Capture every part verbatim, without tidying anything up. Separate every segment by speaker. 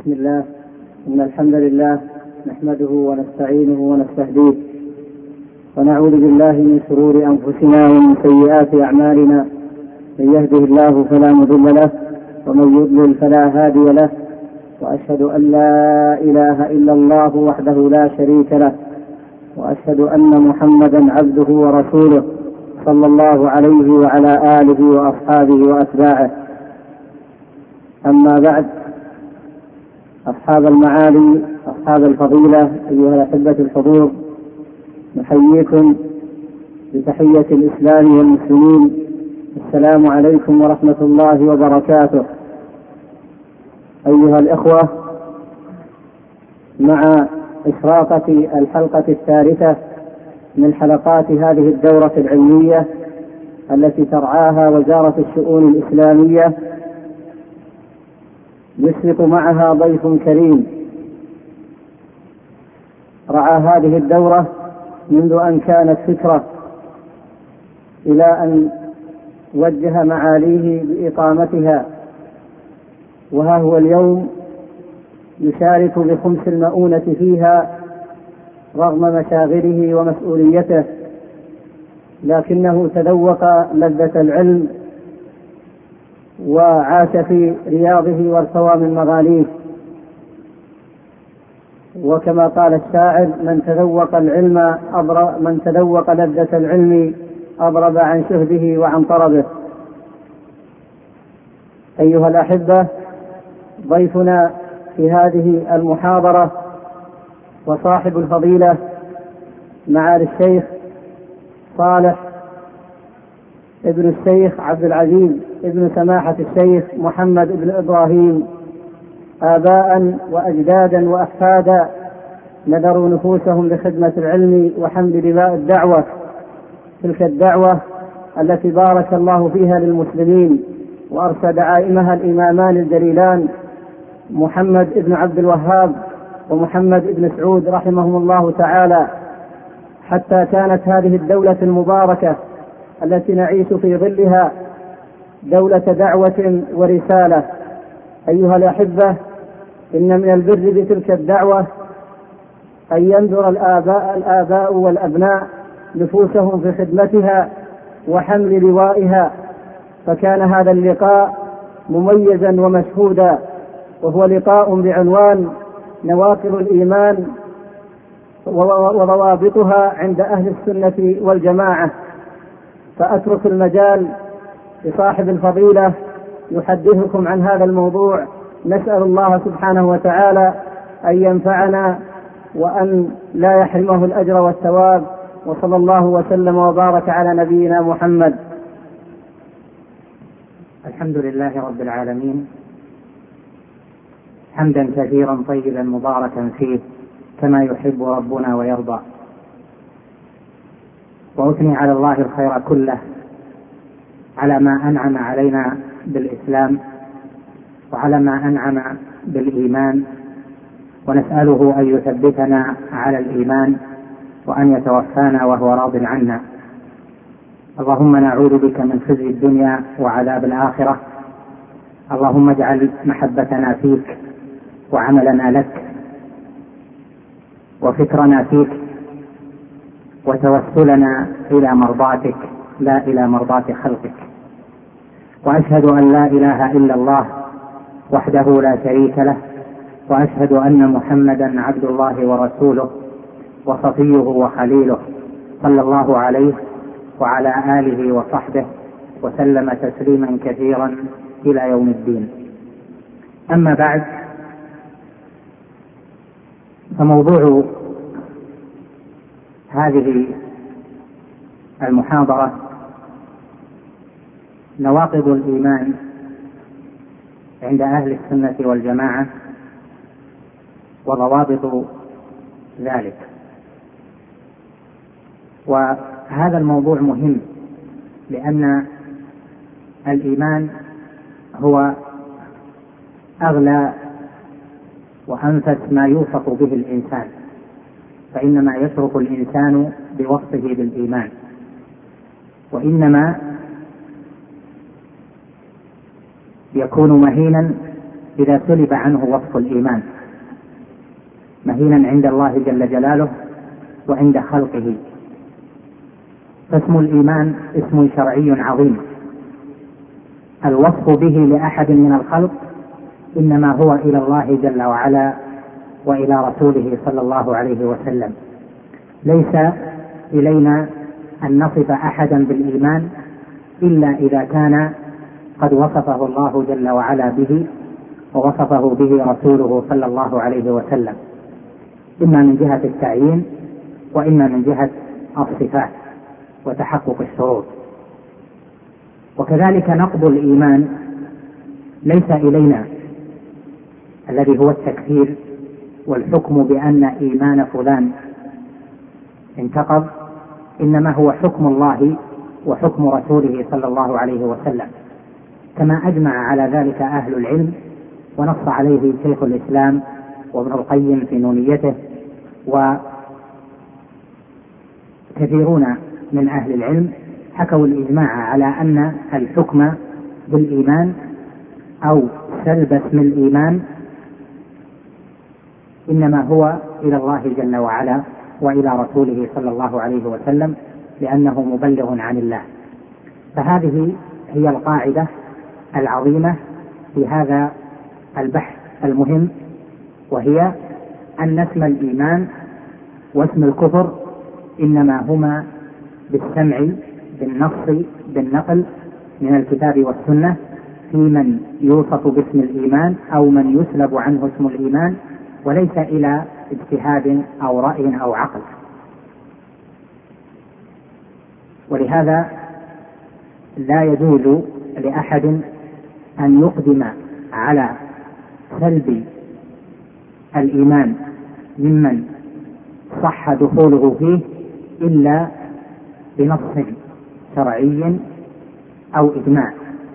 Speaker 1: بسم الله. إن الحمد لله نحمده ونستعينه ونستهديه ونعوذ بالله من شرور أنفسنا ومن سيئات أعمالنا. من يهده الله فلا مضل له ومن يضلل فلا هادي له، وأشهد أن لا إله إلا الله وحده لا شريك له، وأشهد أن محمدا عبده ورسوله صلى الله عليه وعلى آله وأصحابه وأتباعه. أما بعد، أصحاب المعالي أصحاب الفضيلة أيها الأحبة الحضور، نحييكم بتحية الإسلام والمسلمين. السلام عليكم ورحمة الله وبركاته. أيها الإخوة، مع إشراقة الحلقة الثالثة من حلقات هذه الدورة العلمية التي ترعاها وزارة الشؤون الإسلامية، يشرف معها ضيف كريم رعى هذه الدورة منذ أن كانت فكرة إلى أن وجه معاليه بإقامتها، وها هو اليوم يشارك بخمس المؤونة فيها رغم مشاغله ومسؤوليته، لكنه تذوق لذة العلم وعاش في رياضه وارتوى من مغاليه. وكما قال الشاعر: من تذوق العلم أضرب من تذوق لذة العلم أضرب عن شهده وعن طربه. أيها الأحبة، ضيفنا في هذه المحاضرة وصاحب الفضيلة معالي الشيخ صالح ابن الشيخ عبد العزيز ابن سماحة الشيخ محمد بن إبراهيم، آباء وأجدادا وأحفادا نذروا نفوسهم لخدمة العلم وحمل لواء الدعوة، تلك الدعوة التي بارك الله فيها للمسلمين وأرشد دعائمها الإمامان الجليلان محمد بن عبد الوهاب ومحمد بن سعود رحمهم الله تعالى، حتى كانت هذه الدولة المباركة التي نعيش في ظلها دولة دعوة ورسالة. أيها الأحبة، إن من البر بتلك الدعوة أن ينذر الآباء, الآباء والأبناء نفوسهم في خدمتها وحمل لوائها، فكان هذا اللقاء مميزا ومشهودا، وهو لقاء بعنوان نواقض الإيمان وضوابطها عند أهل السنة والجماعة. فأترك المجال لصاحب الفضيلة يحدثكم عن هذا الموضوع. نسأل الله سبحانه وتعالى أن ينفعنا وأن لا يحرمه الأجر والثواب، وصلى الله وسلم وبارك على نبينا محمد.
Speaker 2: الحمد لله رب العالمين، حمدا كثيرا طيبا مباركا فيه كما يحب ربنا ويرضى، وأثني على الله الخير كله على ما أنعم علينا بالإسلام وعلى ما أنعم بالإيمان، ونسأله أن يثبتنا على الإيمان وأن يتوفانا وهو راض عنا. اللهم نعوذ بك من خزي الدنيا وعذاب الآخرة. اللهم اجعل محبتنا فيك وعملنا لك وفكرنا فيك وتوسلنا إلى مرضاتك لا إلى مرضات خلقك. وأشهد أن لا إله إلا الله وحده لا شريك له، وأشهد أن محمدا عبد الله ورسوله وصفيه وخليله، صلى الله عليه وعلى آله وصحبه وسلم تسليما كثيرا إلى يوم الدين. أما بعد، فموضوع هذه المحاضرة نواقض الإيمان عند أهل السنة والجماعة وضوابط ذلك. وهذا الموضوع مهم لأن الإيمان هو أغلى وأنفس ما يوصف به الإنسان، فإنما يشرف الإنسان بوصفه بالإيمان، وإنما يكون مهينا إذا سلب عنه وصف الإيمان مهينا عند الله جل جلاله وعند خلقه. فاسم الإيمان اسم شرعي عظيم، الوصف به لأحد من الخلق إنما هو إلى الله جل وعلا وإلى رسوله صلى الله عليه وسلم. ليس إلينا أن نصف أحدا بالإيمان إلا إذا كان قد وصفه الله جل وعلا به ووصفه به رسوله صلى الله عليه وسلم، إما من جهة التعيين وإما من جهة الصفات وتحقق الشروط. وكذلك نقض الإيمان ليس إلينا الذي هو التكفير والحكم بأن إيمان فلان انتقض، إنما هو حكم الله وحكم رسوله صلى الله عليه وسلم، كما أجمع على ذلك أهل العلم ونص عليه شيخ الإسلام وابن القيم في نونيته وكثيرون من أهل العلم حكوا الإجماع على أن الحكم بالإيمان أو سلب اسم الإيمان إنما هو إلى الله جل وعلا وإلى رسوله صلى الله عليه وسلم، لأنه مبلغ عن الله. فهذه هي القاعدة العظيمة في هذا البحث المهم، وهي أن اسم الإيمان واسم الكفر إنما هما بالسمع بالنص بالنقل من الكتاب والسنة في من يوصف باسم الإيمان أو من يسلب عنه اسم الإيمان، وليس إلى اجتهاد أو رأي أو عقل. ولهذا لا يجوز لأحد أن يقدم على سلب الإيمان ممن صح دخوله فيه إلا بنص شرعي أو إجماع.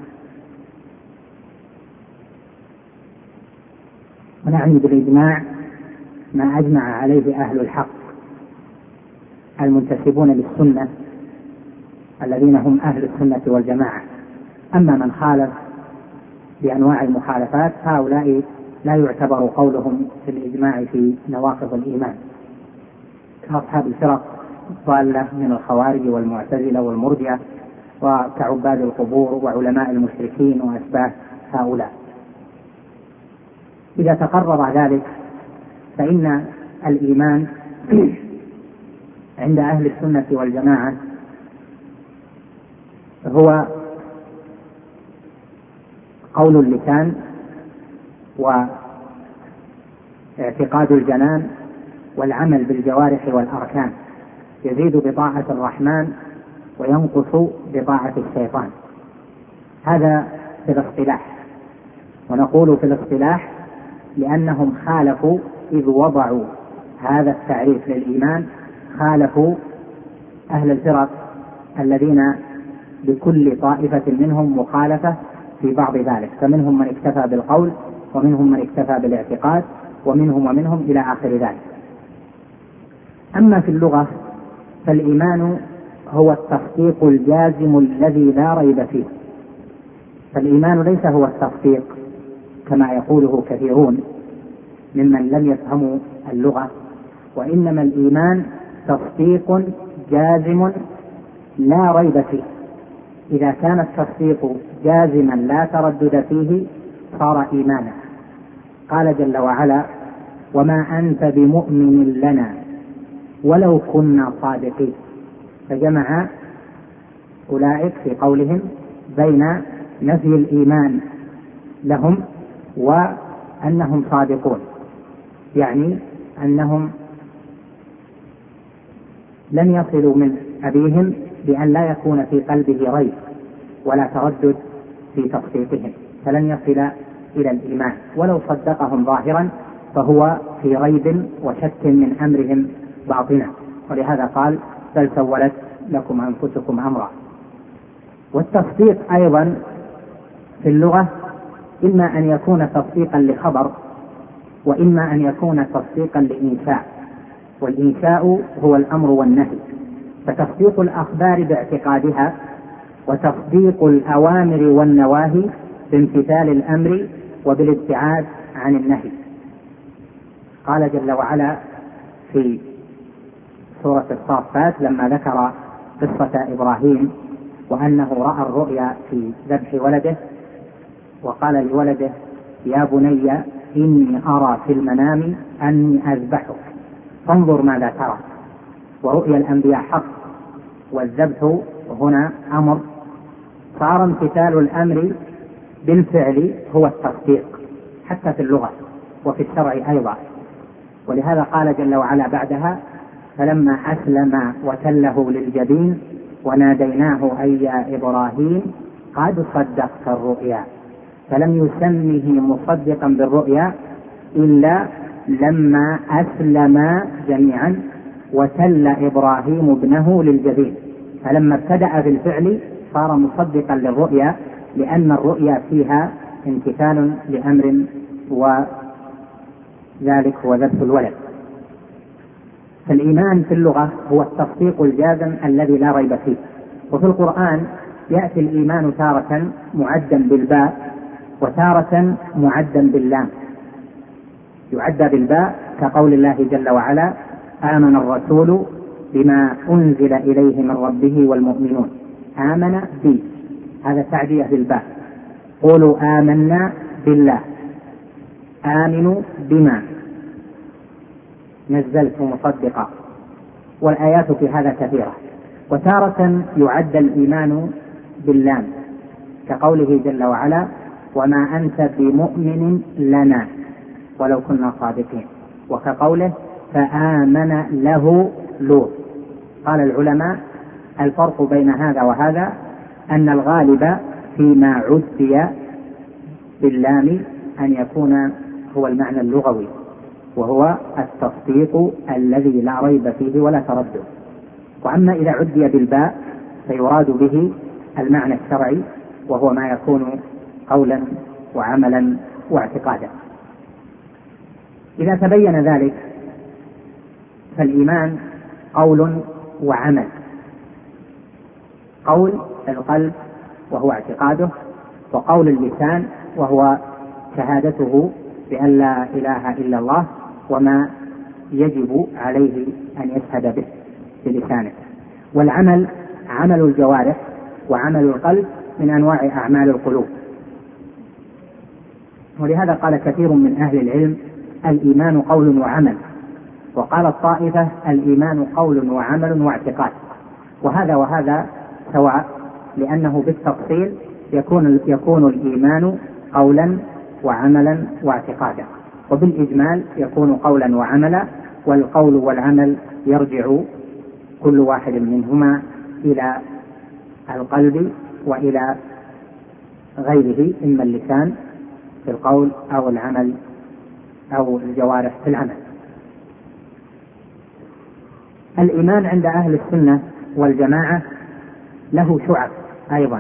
Speaker 2: ونعني بالإجماع ما أجمع عليه أهل الحق المنتسبون للسنة الذين هم أهل السنة والجماعة. أما من خالف بأنواع المخالفات هؤلاء لا يعتبر قولهم في الإجماع في نواقض الإيمان، كأصحاب الفرق الضالة من الخوارج والمعتزلة والمرجئة وكعباد القبور وعلماء المشركين وأشباه هؤلاء. إذا تقرر ذلك فإن الإيمان عند أهل السنة والجماعة هو قول اللسان واعتقاد الجنان والعمل بالجوارح والأركان، يزيد بطاعة الرحمن وينقص بطاعة الشيطان. هذا في الاصطلاح، ونقول في الاصطلاح لأنهم خالفوا إذ وضعوا هذا التعريف للإيمان، خالفوا أهل الفرق الذين لكل طائفة منهم مخالفة في بعض ذلك، فمنهم من اكتفى بالقول ومنهم من اكتفى بالاعتقاد ومنهم ومنهم إلى آخر ذلك. أما في اللغة فالإيمان هو التصديق الجازم الذي لا ريب فيه. فالإيمان ليس هو التصديق كما يقوله كثيرون ممن لم يفهموا اللغة، وإنما الإيمان تصديق جازم لا ريب فيه. إذا كان التصديق جازما لا تردد فيه صار إيمانا. قال جل وعلا: وما أنت بمؤمن لنا ولو كنا صادقين. فجمع أولئك في قولهم بين نفي الإيمان لهم وأنهم صادقون، يعني أنهم لن يصلوا من أبيهم بأن لا يكون في قلبه ريب ولا تردد في تصديقهم، فلن يصل إلى الإيمان، ولو صدقهم ظاهرا فهو في ريب وشك من أمرهم باطنا. ولهذا قال: بل سولت لكم أنفسكم أمرا. والتصديق أيضا في اللغة إما أن يكون تصديقا لخبر وإما أن يكون تصديقا لإنشاء، والإنشاء هو الأمر والنهي. فتصديق الأخبار باعتقادها وتصديق الأوامر والنواهي بامتثال الأمر وبالابتعاد عن النهي. قال جل وعلا في سورة الصافات لما ذكر قصة إبراهيم وأنه رأى الرؤيا في ذبح ولده، وقال لولده يا بني إني أرى في المنام أني أذبحك فانظر ماذا ترى. ورؤيا الأنبياء حق، والذبح هنا أمر، صار امتثال الأمر بالفعل هو التصديق حتى في اللغة وفي الشرع أيضا. ولهذا قال جل وعلا بعدها فلما أسلم وتله للجبين وناديناه أي يا إبراهيم قد صدقت الرؤيا. فلم يسمه مصدقا بالرؤيا إلا لما أسلم جميعا وتل إبراهيم ابنه للجبين، فلما ابتدأ بالفعل صار مصدقا للرؤيا، لأن الرؤيا فيها امتثال لأمر وذلك هو ذبح الولد. فالإيمان في اللغة هو التصديق الجازم الذي لا ريب فيه. وفي القرآن يأتي الإيمان تارة معدا بالباء وتارة معدا باللام. يعد بالباء كقول الله جل وعلا آمن الرسول بما أنزل إليه من ربه والمؤمنون. آمن بي، هذا تعدية بالباء. قولوا آمنا بالله، آمنوا بما نزلت مصدقا، والآيات في هذا كثيرة. وتارة يعد الإيمان باللام كقوله جل وعلا وما أنت بمؤمن لنا ولو كنا صادقين، وكقوله فآمن له لوط. قال العلماء الفرق بين هذا وهذا أن الغالب فيما عدي باللام أن يكون هو المعنى اللغوي، وهو التصديق الذي لا ريب فيه ولا تردد. وأما إذا عدي بالباء فيراد به المعنى الشرعي، وهو ما يكون قولا وعملا واعتقادا. إذا تبين ذلك فالإيمان قول وعمل. قول القلب وهو اعتقاده، وقول اللسان وهو شهادته بأن لا إله إلا الله وما يجب عليه أن يشهد به بلسانه. والعمل عمل الجوارح، وعمل القلب من أنواع أعمال القلوب. ولهذا قال كثير من أهل العلم الإيمان قول وعمل، وقال الطائفة الإيمان قول وعمل واعتقاد. وهذا وهذا سواء، لأنه بالتفصيل يكون يكون الإيمان قولا وعملا واعتقادا، وبالإجمال يكون قولا وعملا. والقول والعمل يرجع كل واحد منهما إلى القلب وإلى غيره، إما اللسان في القول أو العمل أو الجوارح في العمل. الإيمان عند أهل السنة والجماعة له شعب أيضا،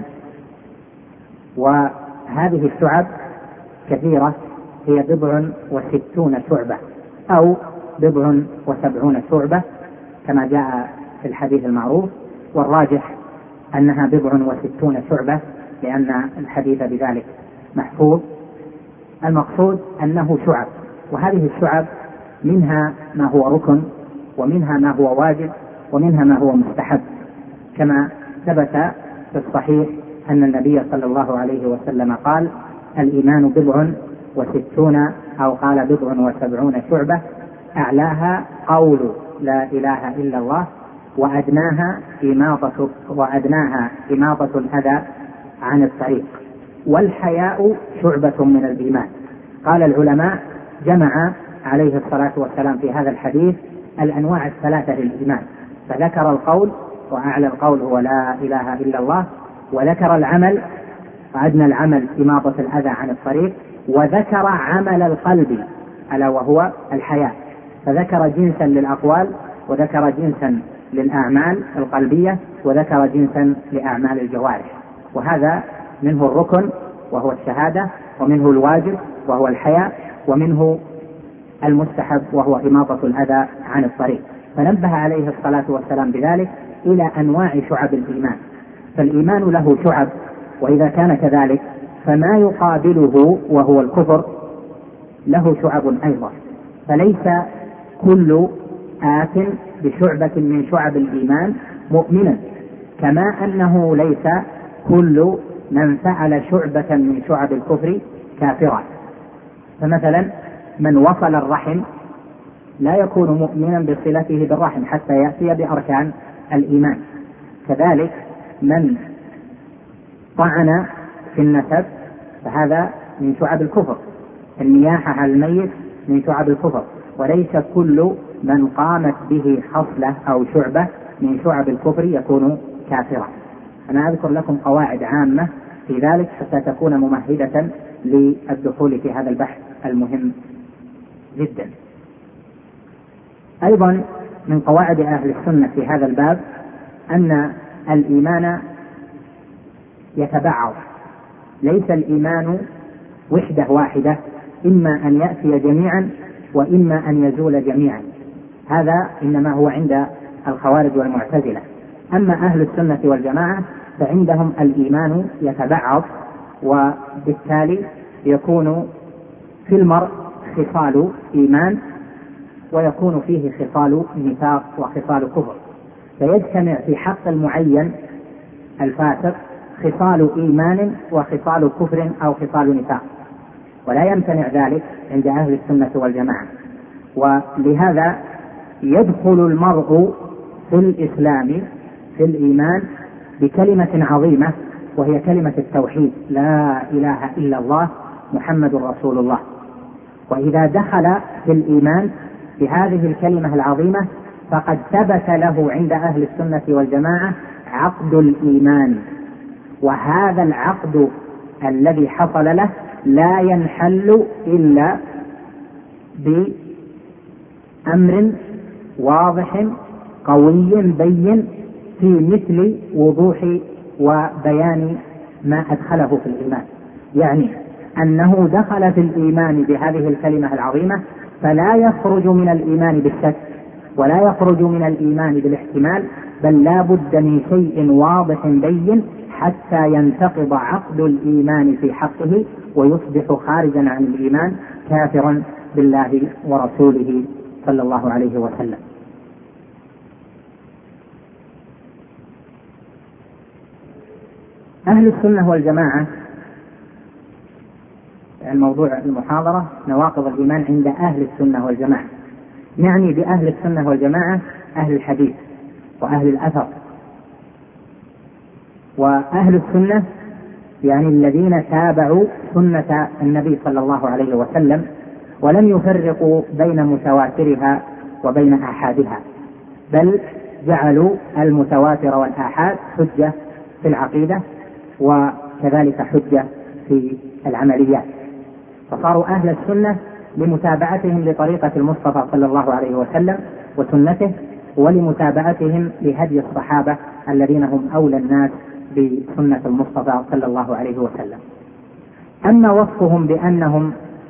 Speaker 2: وهذه الشعب كثيرة، هي بضع وستون شعبة أو بضع وسبعون شعبة كما جاء في الحديث المعروف، والراجح أنها بضع وستون شعبة لأن الحديث بذلك محفوظ. المقصود أنه شعب، وهذه الشعب منها ما هو ركن، ومنها ما هو واجب، ومنها ما هو مستحب، كما ثبت في الصحيح أن النبي صلى الله عليه وسلم قال الإيمان بضع وستون أو قال بضع وسبعون شعبة، أعلاها قول لا إله إلا الله، وأدناها إماطة وأدناها إماطة الأذى عن الطريق، والحياء شعبة من الإيمان. قال العلماء جمع عليه الصلاة والسلام في هذا الحديث الأنواع الثلاثة للإيمان، فذكر القول وأعلى القول هو لا إله إلا الله، وذكر العمل وأدنى العمل إماطة الأذى عن الطريق، وذكر عمل القلب ألا وهو الحياء، فذكر جنسا للأقوال وذكر جنسا للأعمال القلبية وذكر جنسا لأعمال الجوارح. وهذا منه الركن وهو الشهادة، ومنه الواجب وهو الحياء، ومنه المستحب وهو إماطة الأذى عن الطريق. فنبه عليه الصلاة والسلام بذلك إلى أنواع شعب الإيمان. فالإيمان له شعب، وإذا كان كذلك فما يقابله وهو الكفر له شعب أيضا، فليس كل آت بشعبة من شعب الإيمان مؤمنا، كما أنه ليس كل من فعل شعبة من شعب الكفر كافرا. فمثلا من وصل الرحم لا يكون مؤمنا بصلته بالرحم حتى يأتي بأركان الإيمان. كذلك من طعن في النسب فهذا من شعب الكفر، النياحة على الميت من شعب الكفر، وليس كل من قامت به حصلة أو شعبة من شعب الكفر يكون كافرا. أنا أذكر لكم قواعد عامة في ذلك حتى تكون ممهدة للدخول في هذا البحث المهم جدا. أيضا من قواعد أهل السنة في هذا الباب أن الإيمان يتبعض، ليس الإيمان وحدة واحدة، إما أن يأتي جميعا وإما أن يزول جميعا، هذا إنما هو عند الخوارج والمعتزلة. أما أهل السنة والجماعة فعندهم الإيمان يتبعض، وبالتالي يكون في المرء خصال إيمان ويكون فيه خصال نفاق وخصال كفر، فيجتمع في حق المعين الفاسق خصال إيمان وخصال كفر أو خصال نفاق، ولا يمتنع ذلك عند أهل السنة والجماعة. ولهذا يدخل المرء في الإسلام في الإيمان بكلمة عظيمة وهي كلمة التوحيد، لا إله إلا الله محمد رسول الله. وإذا دخل في الإيمان بهذه الكلمة العظيمة فقد ثبت له عند أهل السنة والجماعة عقد الإيمان، وهذا العقد الذي حصل له لا ينحل إلا بأمر واضح قوي بين في مثل وضوح وبيان ما أدخله في الإيمان، يعني أنه دخل في الإيمان بهذه الكلمة العظيمة فلا يخرج من الإيمان بالشك ولا يخرج من الإيمان بالاحتمال، بل لا بد من شيء واضح بين حتى ينتقض عقد الإيمان في حقه ويصبح خارجا عن الإيمان كافرا بالله ورسوله صلى الله عليه وسلم. أهل السنة والجماعة، الموضوع المحاضرة نواقض الإيمان عند أهل السنة والجماعة، نعني بأهل السنة والجماعة أهل الحديث وأهل الأثر. وأهل السنة يعني الذين تابعوا سنة النبي صلى الله عليه وسلم ولم يفرقوا بين متواترها وبين آحادها، بل جعلوا المتواتر والآحاد حجة في العقيدة وكذلك حجة في العمليات، فصاروا أهل السنة لمتابعتهم لطريقة المصطفى صلى الله عليه وسلم وسنته، ولمتابعتهم لهدي الصحابة الذين هم أولى الناس بسنة المصطفى صلى الله عليه وسلم. أما وصفهم بأنهم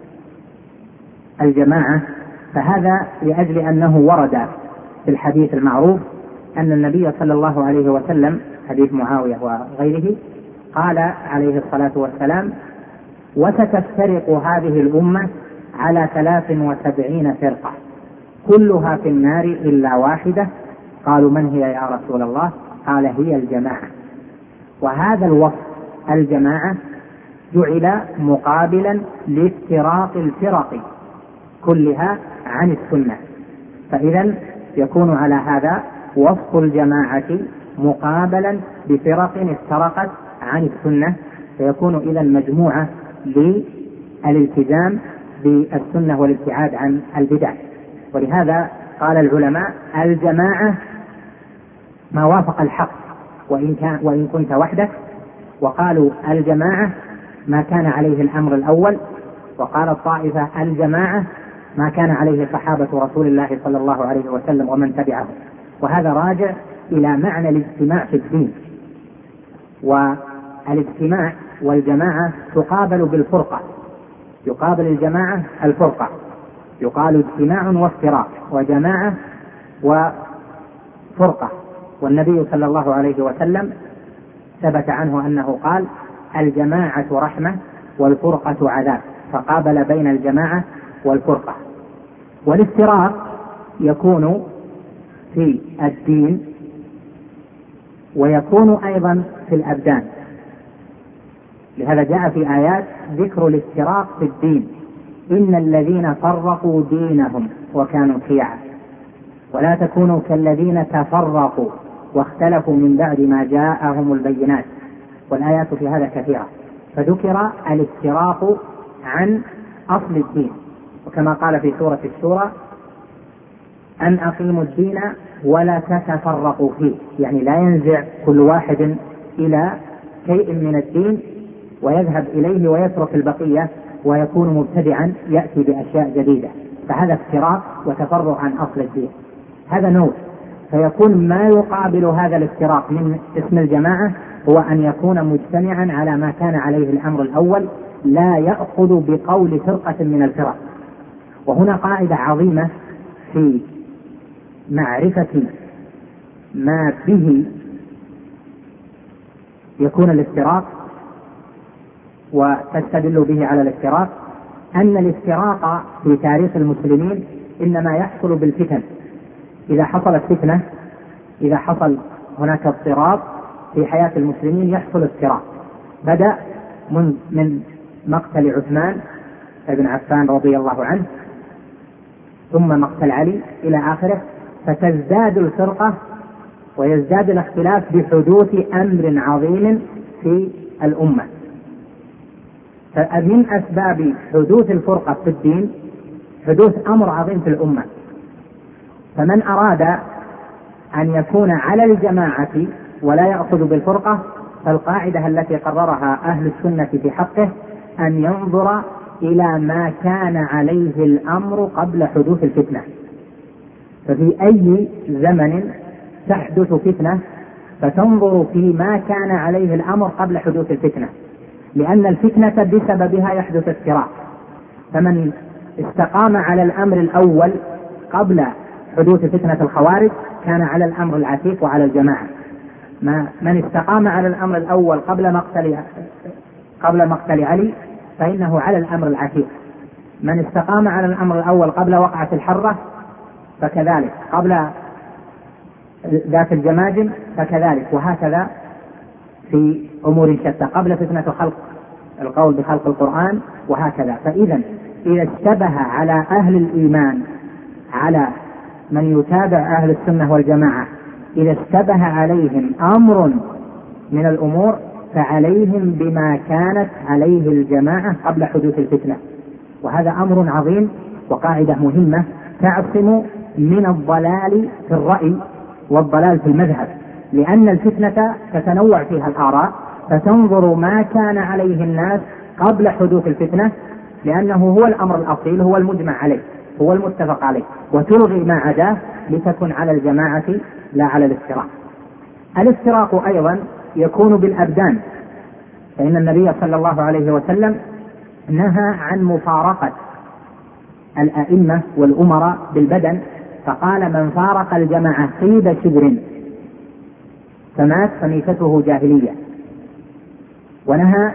Speaker 2: الجماعة فهذا لأجل أنه ورد في الحديث المعروف أن النبي صلى الله عليه وسلم، حديث معاوية وغيره، قال عليه الصلاة والسلام: وستفترق هذه الأمة على ثلاث وسبعين فرقة كلها في النار إلا واحدة. قالوا: من هي يا رسول الله؟ قال: هي الجماعة. وهذا الوصف الجماعة جعل مقابلا لافتراق الفرق كلها عن السنة، فإذا يكون على هذا وصف الجماعة مقابلا بفرق افترقت عن السنة، فيكون إذا مجموعة للالتزام بالسنة والابتعاد عن البدع. ولهذا قال العلماء: الجماعة ما وافق الحق وإن, كان وإن كنت وحدك. وقالوا: الجماعة ما كان عليه الأمر الأول. وقال الطائفة: الجماعة ما كان عليه صحابة رسول الله صلى الله عليه وسلم ومن تبعه. وهذا راجع إلى معنى الاجتماع في الدين، والاجتماع والجماعة تقابل بالفرقة، يقابل الجماعة الفرقة، يقال اجتماع وافتراق وجماعة وفرقة. والنبي صلى الله عليه وسلم ثبت عنه أنه قال: الجماعة رحمة والفرقة عذاب، فقابل بين الجماعة والفرقة. والافتراق يكون في الدين ويكون أيضا في الأبدان، لهذا جاء في آيات ذكر الافتراق في الدين: إن الذين فرقوا دينهم وكانوا شيعا ولا تكونوا كالذين تفرقوا واختلفوا من بعد ما جاءهم البينات. والآيات في هذا كثيرة، فذكر الافتراق عن أصل الدين، وكما قال في سورة الشورى: أن أقيموا الدين ولا تتفرقوا فيه، يعني لا ينزع كل واحد إلى شيء من الدين ويذهب إليه ويترك البقية ويكون مبتدعا يأتي بأشياء جديدة، فهذا افتراق وتفرع عن أصل الدين، هذا نوع. فيكون ما يقابل هذا الافتراق من اسم الجماعة هو أن يكون مجتمعا على ما كان عليه الأمر الأول، لا يأخذ بقول فرقة من الفرق. وهنا قاعدة عظيمة في معرفة ما به يكون الافتراق وتستدل به على الافتراق: أن الافتراق في تاريخ المسلمين إنما يحصل بالفتن. إذا حصلت فتنة، إذا حصل هناك اضطراب في حياة المسلمين يحصل افتراق. بدأ من, من مقتل عثمان بن عفان رضي الله عنه، ثم مقتل علي إلى آخره، فتزداد الفرقة ويزداد الاختلاف بحدوث أمر عظيم في الأمة. فمن أسباب حدوث الفرقة في الدين حدوث أمر عظيم في الأمة. فمن أراد أن يكون على الجماعة ولا يأخذ بالفرقة، فالقاعدة التي قررها أهل السنة في حقه أن ينظر إلى ما كان عليه الأمر قبل حدوث الفتنة. ففي أي زمن تحدث فتنة فتنظر في ما كان عليه الأمر قبل حدوث الفتنة، لأن الفتنة بسببها يحدث افتراق. فمن استقام على الأمر الأول قبل حدوث فتنة الخوارج كان على الأمر العتيق وعلى الجماعة. ما من استقام على الأمر الأول قبل مقتل قبل مقتل علي فإنه على الأمر العتيق. من استقام على الأمر الأول قبل وقعة الحرة فكذلك، قبل ذات الجماجم فكذلك، وهكذا في أمور شتى، قبل فتنة خلق القول بخلق القرآن وهكذا. فإذا إذا اشتبه على أهل الإيمان، على من يتابع أهل السنة والجماعة، إذا اشتبه عليهم أمر من الأمور فعليهم بما كانت عليه الجماعة قبل حدوث الفتنة. وهذا أمر عظيم وقاعدة مهمة تعصم من الضلال في الرأي والضلال في المذهب، لأن الفتنة تتنوع فيها الآراء، فتنظر ما كان عليه الناس قبل حدوث الفتنة، لأنه هو الأمر الأصيل، هو المجمع عليه، هو المتفق عليه، وتلغي ما عداه لتكن على الجماعة لا على الافتراق. الافتراق أيضا يكون بالأبدان، فإن النبي صلى الله عليه وسلم نهى عن مفارقة الأئمة والأمراء بالبدن، فقال: من فارق الجماعة قيد شبر فمات فميتته جاهلية. ونهى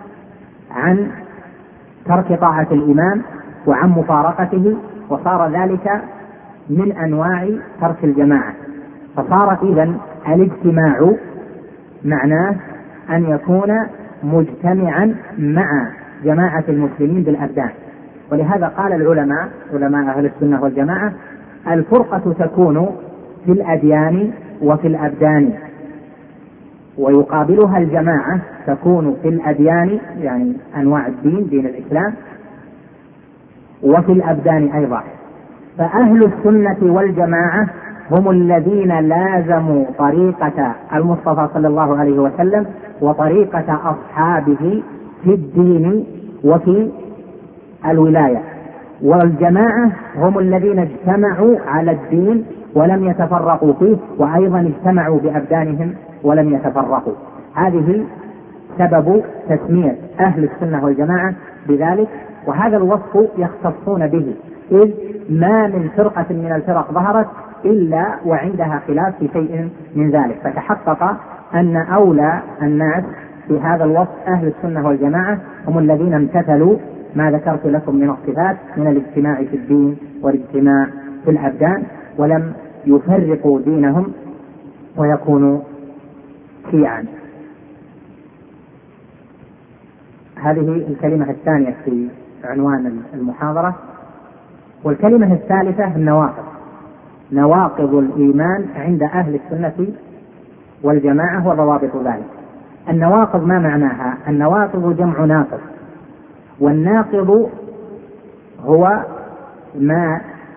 Speaker 2: عن ترك طاعة الإمام وعن مفارقته، وصار ذلك من أنواع ترك الجماعة. فصار إذن الاجتماع معناه أن يكون مجتمعا مع جماعة المسلمين بالأبدان. ولهذا قال العلماء علماء أهل السنة والجماعة: الفرقة تكون في الأديان وفي الأبدان، ويقابلها الجماعة تكون في الأديان يعني أنواع الدين، دين الإسلام، وفي الأبدان أيضا. فأهل السنة والجماعة هم الذين لازموا طريقة المصطفى صلى الله عليه وسلم وطريقة أصحابه في الدين وفي الولاية. والجماعة هم الذين اجتمعوا على الدين ولم يتفرقوا فيه، وأيضا اجتمعوا بأبدانهم ولم يتفرقوا. هذه سبب تسمية أهل السنة والجماعة بذلك، وهذا الوصف يختصون به، إذ ما من فرقة من الفرق ظهرت إلا وعندها خلاف في شيء من ذلك، فتحقق أن أولى الناس في هذا الوصف أهل السنة والجماعة هم الذين امتثلوا ما ذكرت لكم من الصفات من الاجتماع في الدين والاجتماع في الأبدان، ولم يفرقوا دينهم ويكونوا شيعا. هذه الكلمة الثانية في عنوان المحاضرة. والكلمة الثالثة النواقض، نواقض الإيمان عند أهل السنة والجماعة وضوابط ذلك. النواقض ما معناها؟ النواقض جمع ناقض، والناقض هو ما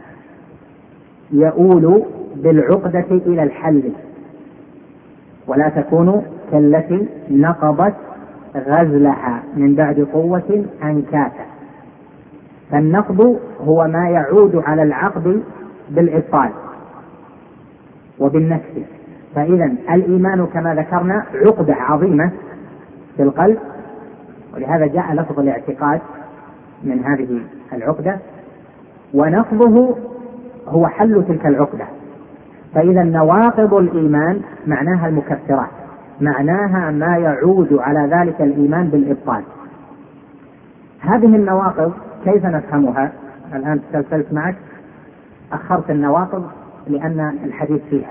Speaker 2: يؤول بالعقدة إلى الحل، ولا تكون كالتي نقضت غزلها من بعد قوة أنكاثا. فالنقض هو ما يعود على العقد بالإبطال وبالنكس. فإذا الإيمان كما ذكرنا عقدة عظيمة في القلب، ولهذا جاء لفظ الاعتقاد من هذه العقدة، ونقضه هو حل تلك العقدة. فإذا نواقض الإيمان معناها المكفرات، معناها ما يعود على ذلك الإيمان بالإبطال. هذه النواقض كيف نفهمها؟ الآن تسلسلت معك، أخرت النواقض لأن الحديث فيها.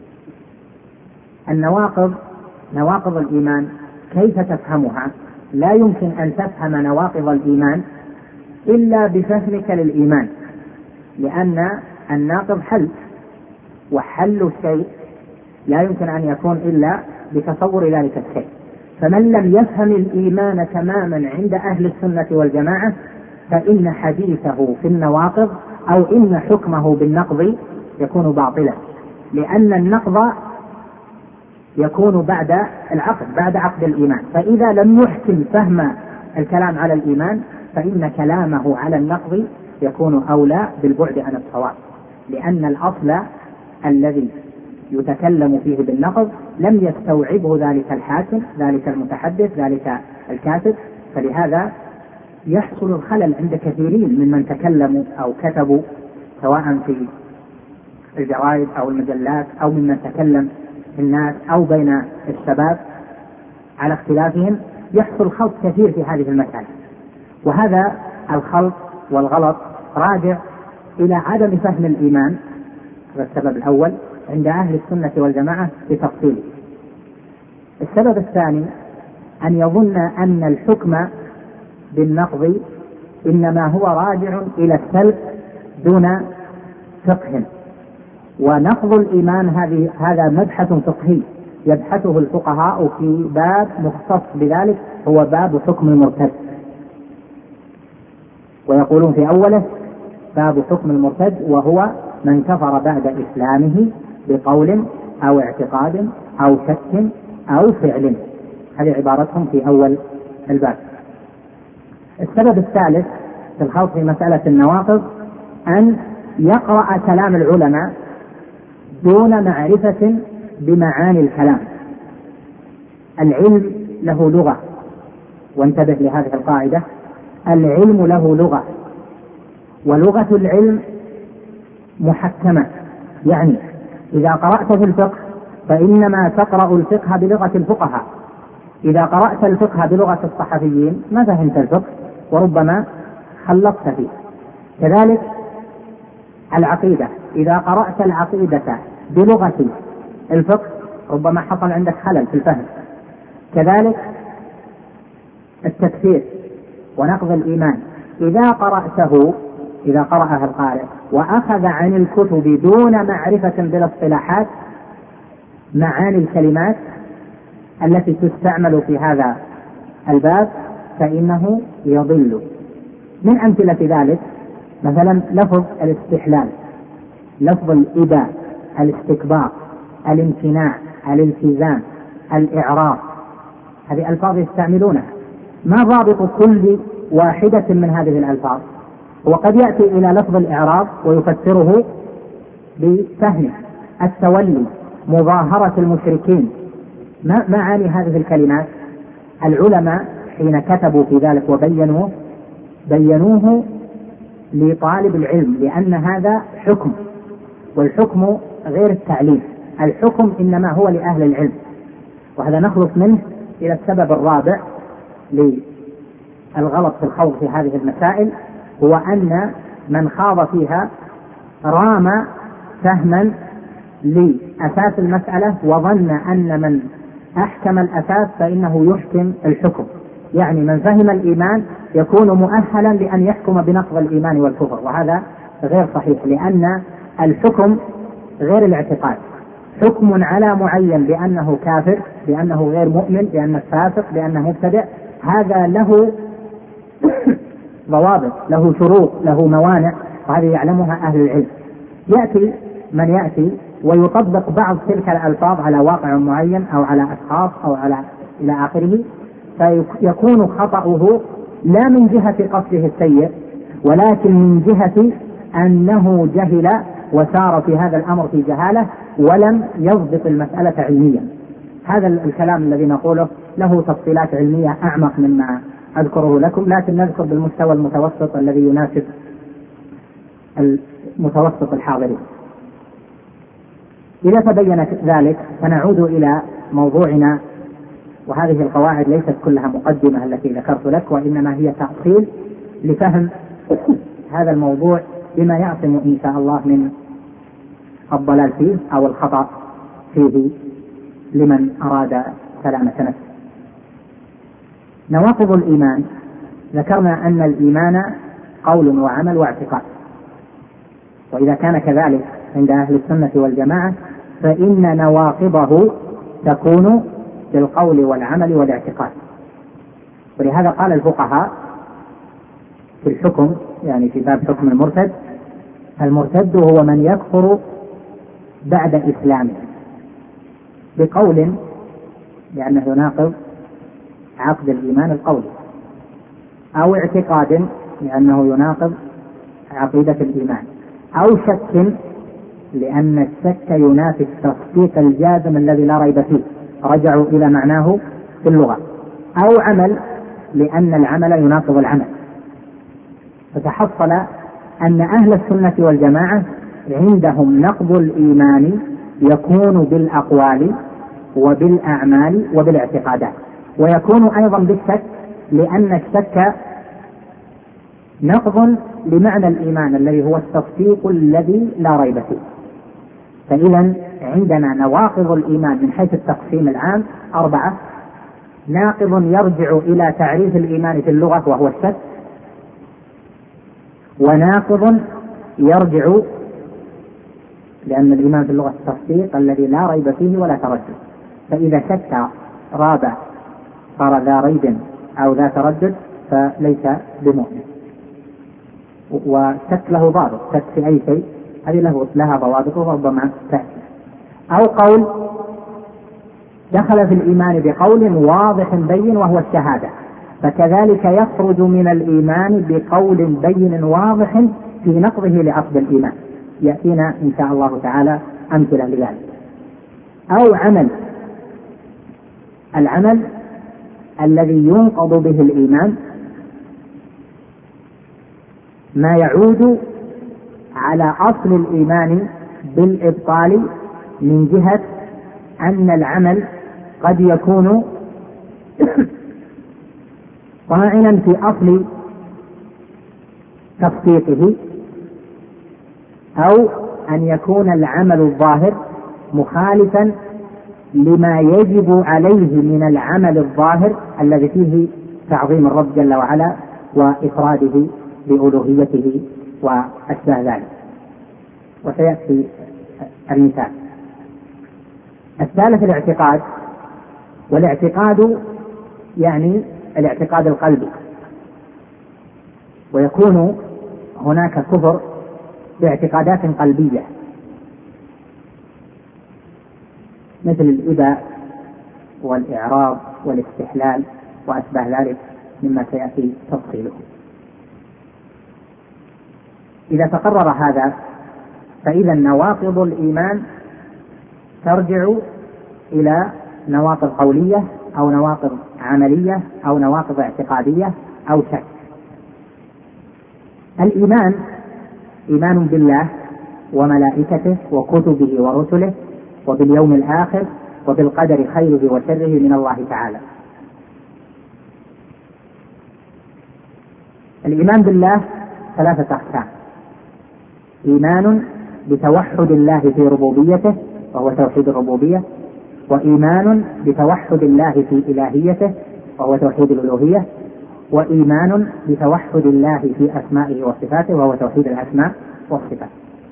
Speaker 2: النواقض، نواقض الإيمان كيف تفهمها؟ لا يمكن أن تفهم نواقض الإيمان إلا بفهمك للإيمان، لأن الناقض حل، وحل الشيء لا يمكن أن يكون إلا بتصور ذلك الشيء. فمن لم يفهم الإيمان تماما عند أهل السنة والجماعة فإن حديثه في النواقض أو إن حكمه بالنقض يكون باطلا، لأن النقض يكون بعد العقد، بعد عقد الإيمان. فإذا لم يحكم فهم الكلام على الإيمان فإن كلامه على النقض يكون أولى بالبعد عن الصواب، لأن الأصل الذي يتكلم فيه بالنقض لم يستوعبه ذلك الحاكم، ذلك المتحدث، ذلك الكاتب. فلهذا يحصل الخلل عند كثيرين ممن تكلموا أو كتبوا، سواء في الجرائد أو المجلات أو ممن تكلم الناس أو بين الشباب على اختلافهم، يحصل خلط كثير في هذه المسألة. وهذا الخلط والغلط راجع إلى عدم فهم الإيمان، هذا السبب الأول عند أهل السنة والجماعة بتفصيله. السبب الثاني أن يظن أن الحكم بالنقض إنما هو راجع إلى السلب دون فقه، ونقض الإيمان هذه هذا مبحث فقهي يبحثه الفقهاء في باب مختص بذلك، هو باب حكم المرتد، ويقولون في أوله باب حكم المرتد، وهو من كفر بعد إسلامه بقول أو اعتقاد أو شك أو فعل. هذه عبارتهم في أول الباب. السبب الثالث في الخوض في مسألة النواقض أن يقرأ كلام العلماء دون معرفة بمعاني الكلام. العلم له لغة، وانتبه لهذه القاعدة، العلم له لغة، ولغة العلم محكمة. يعني إذا قرأت في الفقه فإنما تقرأ الفقه بلغة الفقهاء، إذا قرأت الفقه بلغة الصحفيين ما فهمت الفقه وربما خلطت فيه. كذلك العقيدة، إذا قرأت العقيدة بلغة الفقه ربما حصل عندك خلل في الفهم. كذلك التكفير ونقض الإيمان، إذا قرأته إذا قرأها القارئ وأخذ عن الكتب دون معرفة بالاصطلاحات معاني الكلمات التي تستعمل في هذا الباب فإنه يضل. من أمثلة ذلك مثلا لفظ الاستحلال، لفظ الإباء، الاستكبار، الامتناع، الالتزام، الإعراض، هذه ألفاظ يستعملونها. ما ضابط كل واحدة من هذه الألفاظ؟ وقد يأتي إلى لفظ الإعراض ويفسره بفهم التولي، مظاهرة المشركين. ما معاني هذه الكلمات؟ العلماء حين كتبوا في ذلك وبينوه بينوه لطالب العلم، لأن هذا حكم، والحكم غير التعليم، الحكم إنما هو لأهل العلم، وهذا نخلص منه إلى السبب الرابع للغلط في الخوض في هذه المسائل، هو أن من خاض فيها رام فهما لأساس المسألة وظن أن من أحكم الأساس فإنه يحكم الحكم، يعني من فهم الإيمان يكون مؤهلا لأن يحكم بنقض الإيمان والكفر، وهذا غير صحيح، لأن الحكم غير الاعتقاد. حكم على معين بأنه كافر، بأنه غير مؤمن، بأنه فاسق، بأنه مبتدع، هذا له ضوابط، له شروط، له موانع، وهذه يعلمها أهل العلم. يأتي من يأتي ويطبق بعض تلك الألفاظ على واقع معين أو على أشخاص أو على إلى آخره، فيكون خطأه لا من جهة قصده السيء، ولكن من جهة أنه جهل وسار في هذا الأمر في جهالة ولم يضبط المسألة علميا. هذا الكلام الذي نقوله له تفصيلات علمية أعمق مما أذكره لكم، لكن نذكر بالمستوى المتوسط الذي يناسب المتوسط الحاضرين. إذا تبين ذلك فنعود إلى موضوعنا، وهذه القواعد ليست كلها مقدمة التي ذكرت لك، وإنما هي تأصيل لفهم هذا الموضوع بما يعصم إن شاء الله من الضلال فيه أو الخطأ فيه لمن أراد سلامة نفسه. نواقض الإيمان، ذكرنا أن الإيمان قول وعمل واعتقاد، وإذا كان كذلك عند أهل السنة والجماعة فإن نواقضه تكون بالقول والعمل والاعتقاد. ولهذا قال الفقهاء في الحكم، يعني في باب حكم المرتد: المرتد هو من يكفر بعد إسلامه بقول لأنه يناقض عقد الإيمان القولي، أو اعتقاد لأنه يناقض عقيدة الإيمان، أو شك لأن الشك ينافي التصديق الجازم الذي لا ريب فيه، رجعوا إلى معناه في اللغة، أو عمل لأن العمل يناقض العمل. فتحصل أن أهل السنة والجماعة عندهم نقض الإيمان يكون بالأقوال وبالأعمال وبالاعتقادات، ويكون أيضا بالشك، لأن الشك نقض لمعنى الإيمان الذي هو التصديق الذي لا ريب فيه. فإذا عندنا نواقض الإيمان من حيث التقسيم العام أربعة: ناقض يرجع إلى تعريف الإيمان في اللغة وهو الشك، وناقض يرجع لأن الإيمان في اللغة التصديق الذي لا ريب فيه ولا تردد، فإذا شك راب صار ذا ريب أو ذا تردد فليس بمؤمن. وشك له ضابط، شك في أي شيء هذه له لها ضوابط وربما تأتي. أو قول دخل في الإيمان بقول واضح بين وهو الشهادة، فكذلك يخرج من الإيمان بقول بين واضح في نقضه لعقد الإيمان، يأتينا إن شاء الله تعالى أمثلة لذلك. أو عمل، العمل الذي ينقض به الإيمان ما يعود على أصل الإيمان بالإبطال من جهة أن العمل قد يكون طاعنا في أصل تصديقه، أو أن يكون العمل الظاهر مخالفا لما يجب عليه من العمل الظاهر الذي فيه تعظيم الرب جل وعلا وإفراده بألوهيته وأشبه ذلك، وسيأتي المثال. الثالث الاعتقاد، والاعتقاد يعني الاعتقاد القلبي، ويكون هناك كفر باعتقادات قلبية مثل الإباء والإعراض والاستحلال وأشبه ذلك مما سيأتي تفصيله. إذا تقرر هذا فإذا نواقض الإيمان ترجع إلى نواقض قولية أو نواقض عملية أو نواقض اعتقادية أو شك. الإيمان إيمان بالله وملائكته وكتبه ورسله وباليوم الآخر وبالقدر خيره وشره من الله تعالى، الإيمان بالله ثلاثة أقسام: إيمان بتوحد الله في ربوبيته وهو توحيد الربوبية، وإيمان بتوحد الله في إلهيته وهو توحيد الألوهية، وإيمان بتوحد الله في أسمائه وصفاته وهو توحيد الأسماء والصفات.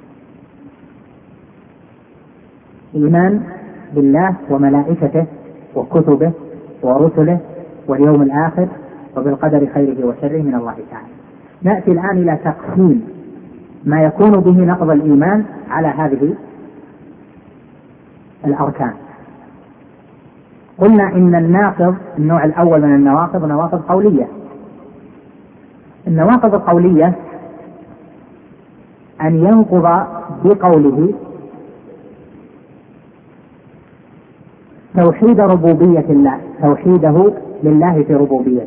Speaker 2: إيمان بالله وملائكته وكتبه ورسله واليوم الآخر وبالقدر خيره وشره من الله تعالى. نأتي الآن إلى تقسيم ما يكون به نقض الإيمان على هذه الأركان. قلنا إن الناقض النوع الأول من النواقض نواقض قولية. النواقض القولية أن ينقض بقوله توحيد ربوبية الله، توحيده لله في ربوبيته،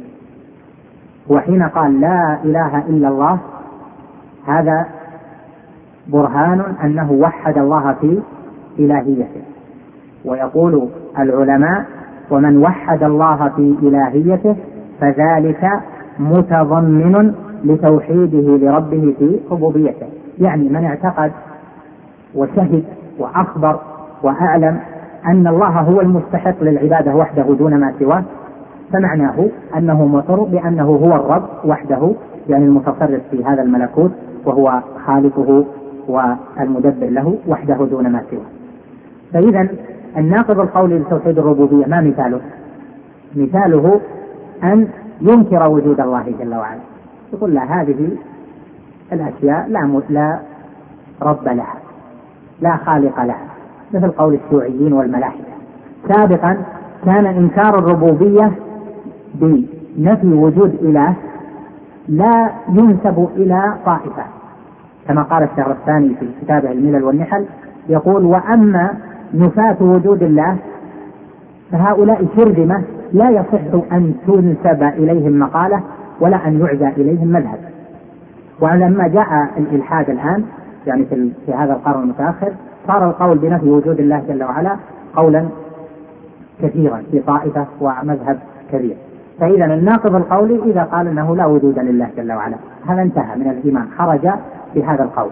Speaker 2: وحين قال لا إله إلا الله هذا برهان أنه وحد الله في إلهيته. ويقول العلماء: ومن وحد الله في إلهيته فذلك متضمن لتوحيده لربه في ربوبيته. يعني من اعتقد وشهد وأخبر وأعلم أن الله هو المستحق للعبادة وحده دون ما سواه، فمعناه أنه مقر بأنه هو الرب وحده، يعني المتصرف في هذا الملكوت وهو خالقه والمدبر له وحده دون ما سواه. فإذا الناقض القولي لتوحيد الربوبية ما مثاله؟ مثاله أن ينكر وجود الله جل وعلا، يقول لا هذه الأشياء لا, لا رب لها، لا خالق لها، مثل قول الشيوعيين والملاحدة. سابقا كان إنكار الربوبية بنفي وجود إله لا ينسب إلى طائفة، كما قال الشهرستاني في كتابه الملل والنحل، يقول: وأما نفاة وجود الله فهؤلاء شرذمة لا يصح أن تنسب إليهم مقالة ولا أن يعزى إليهم مذهب. ولما جاء الإلحاد الآن يعني في هذا القرن المتأخر صار القول بنفي وجود الله جل وعلا قولا كثيرا في طائفة ومذهب كبير. فإذا الناقض القولي إذا قال أنه لا وجود لله جل وعلا هذا انتهى من الإيمان، خرج بهذا القول،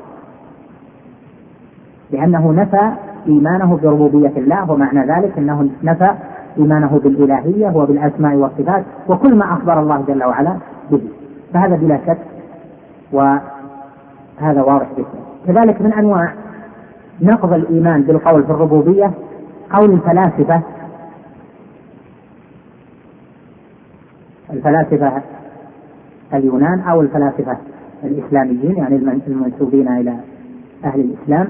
Speaker 2: لأنه نفى إيمانه بربوبية الله، ومعنى ذلك أنه نفى إيمانه بالإلهية وبالأسماء والصفات وكل ما أخبر الله جل وعلا به. فهذا بلا شك وهذا واضح جدا. كذلك من أنواع نقض الإيمان بالقول في الربوبية قول الفلاسفة الفلاسفة اليونان أو الفلاسفة الإسلاميين، يعني المنسوبين إلى أهل الإسلام،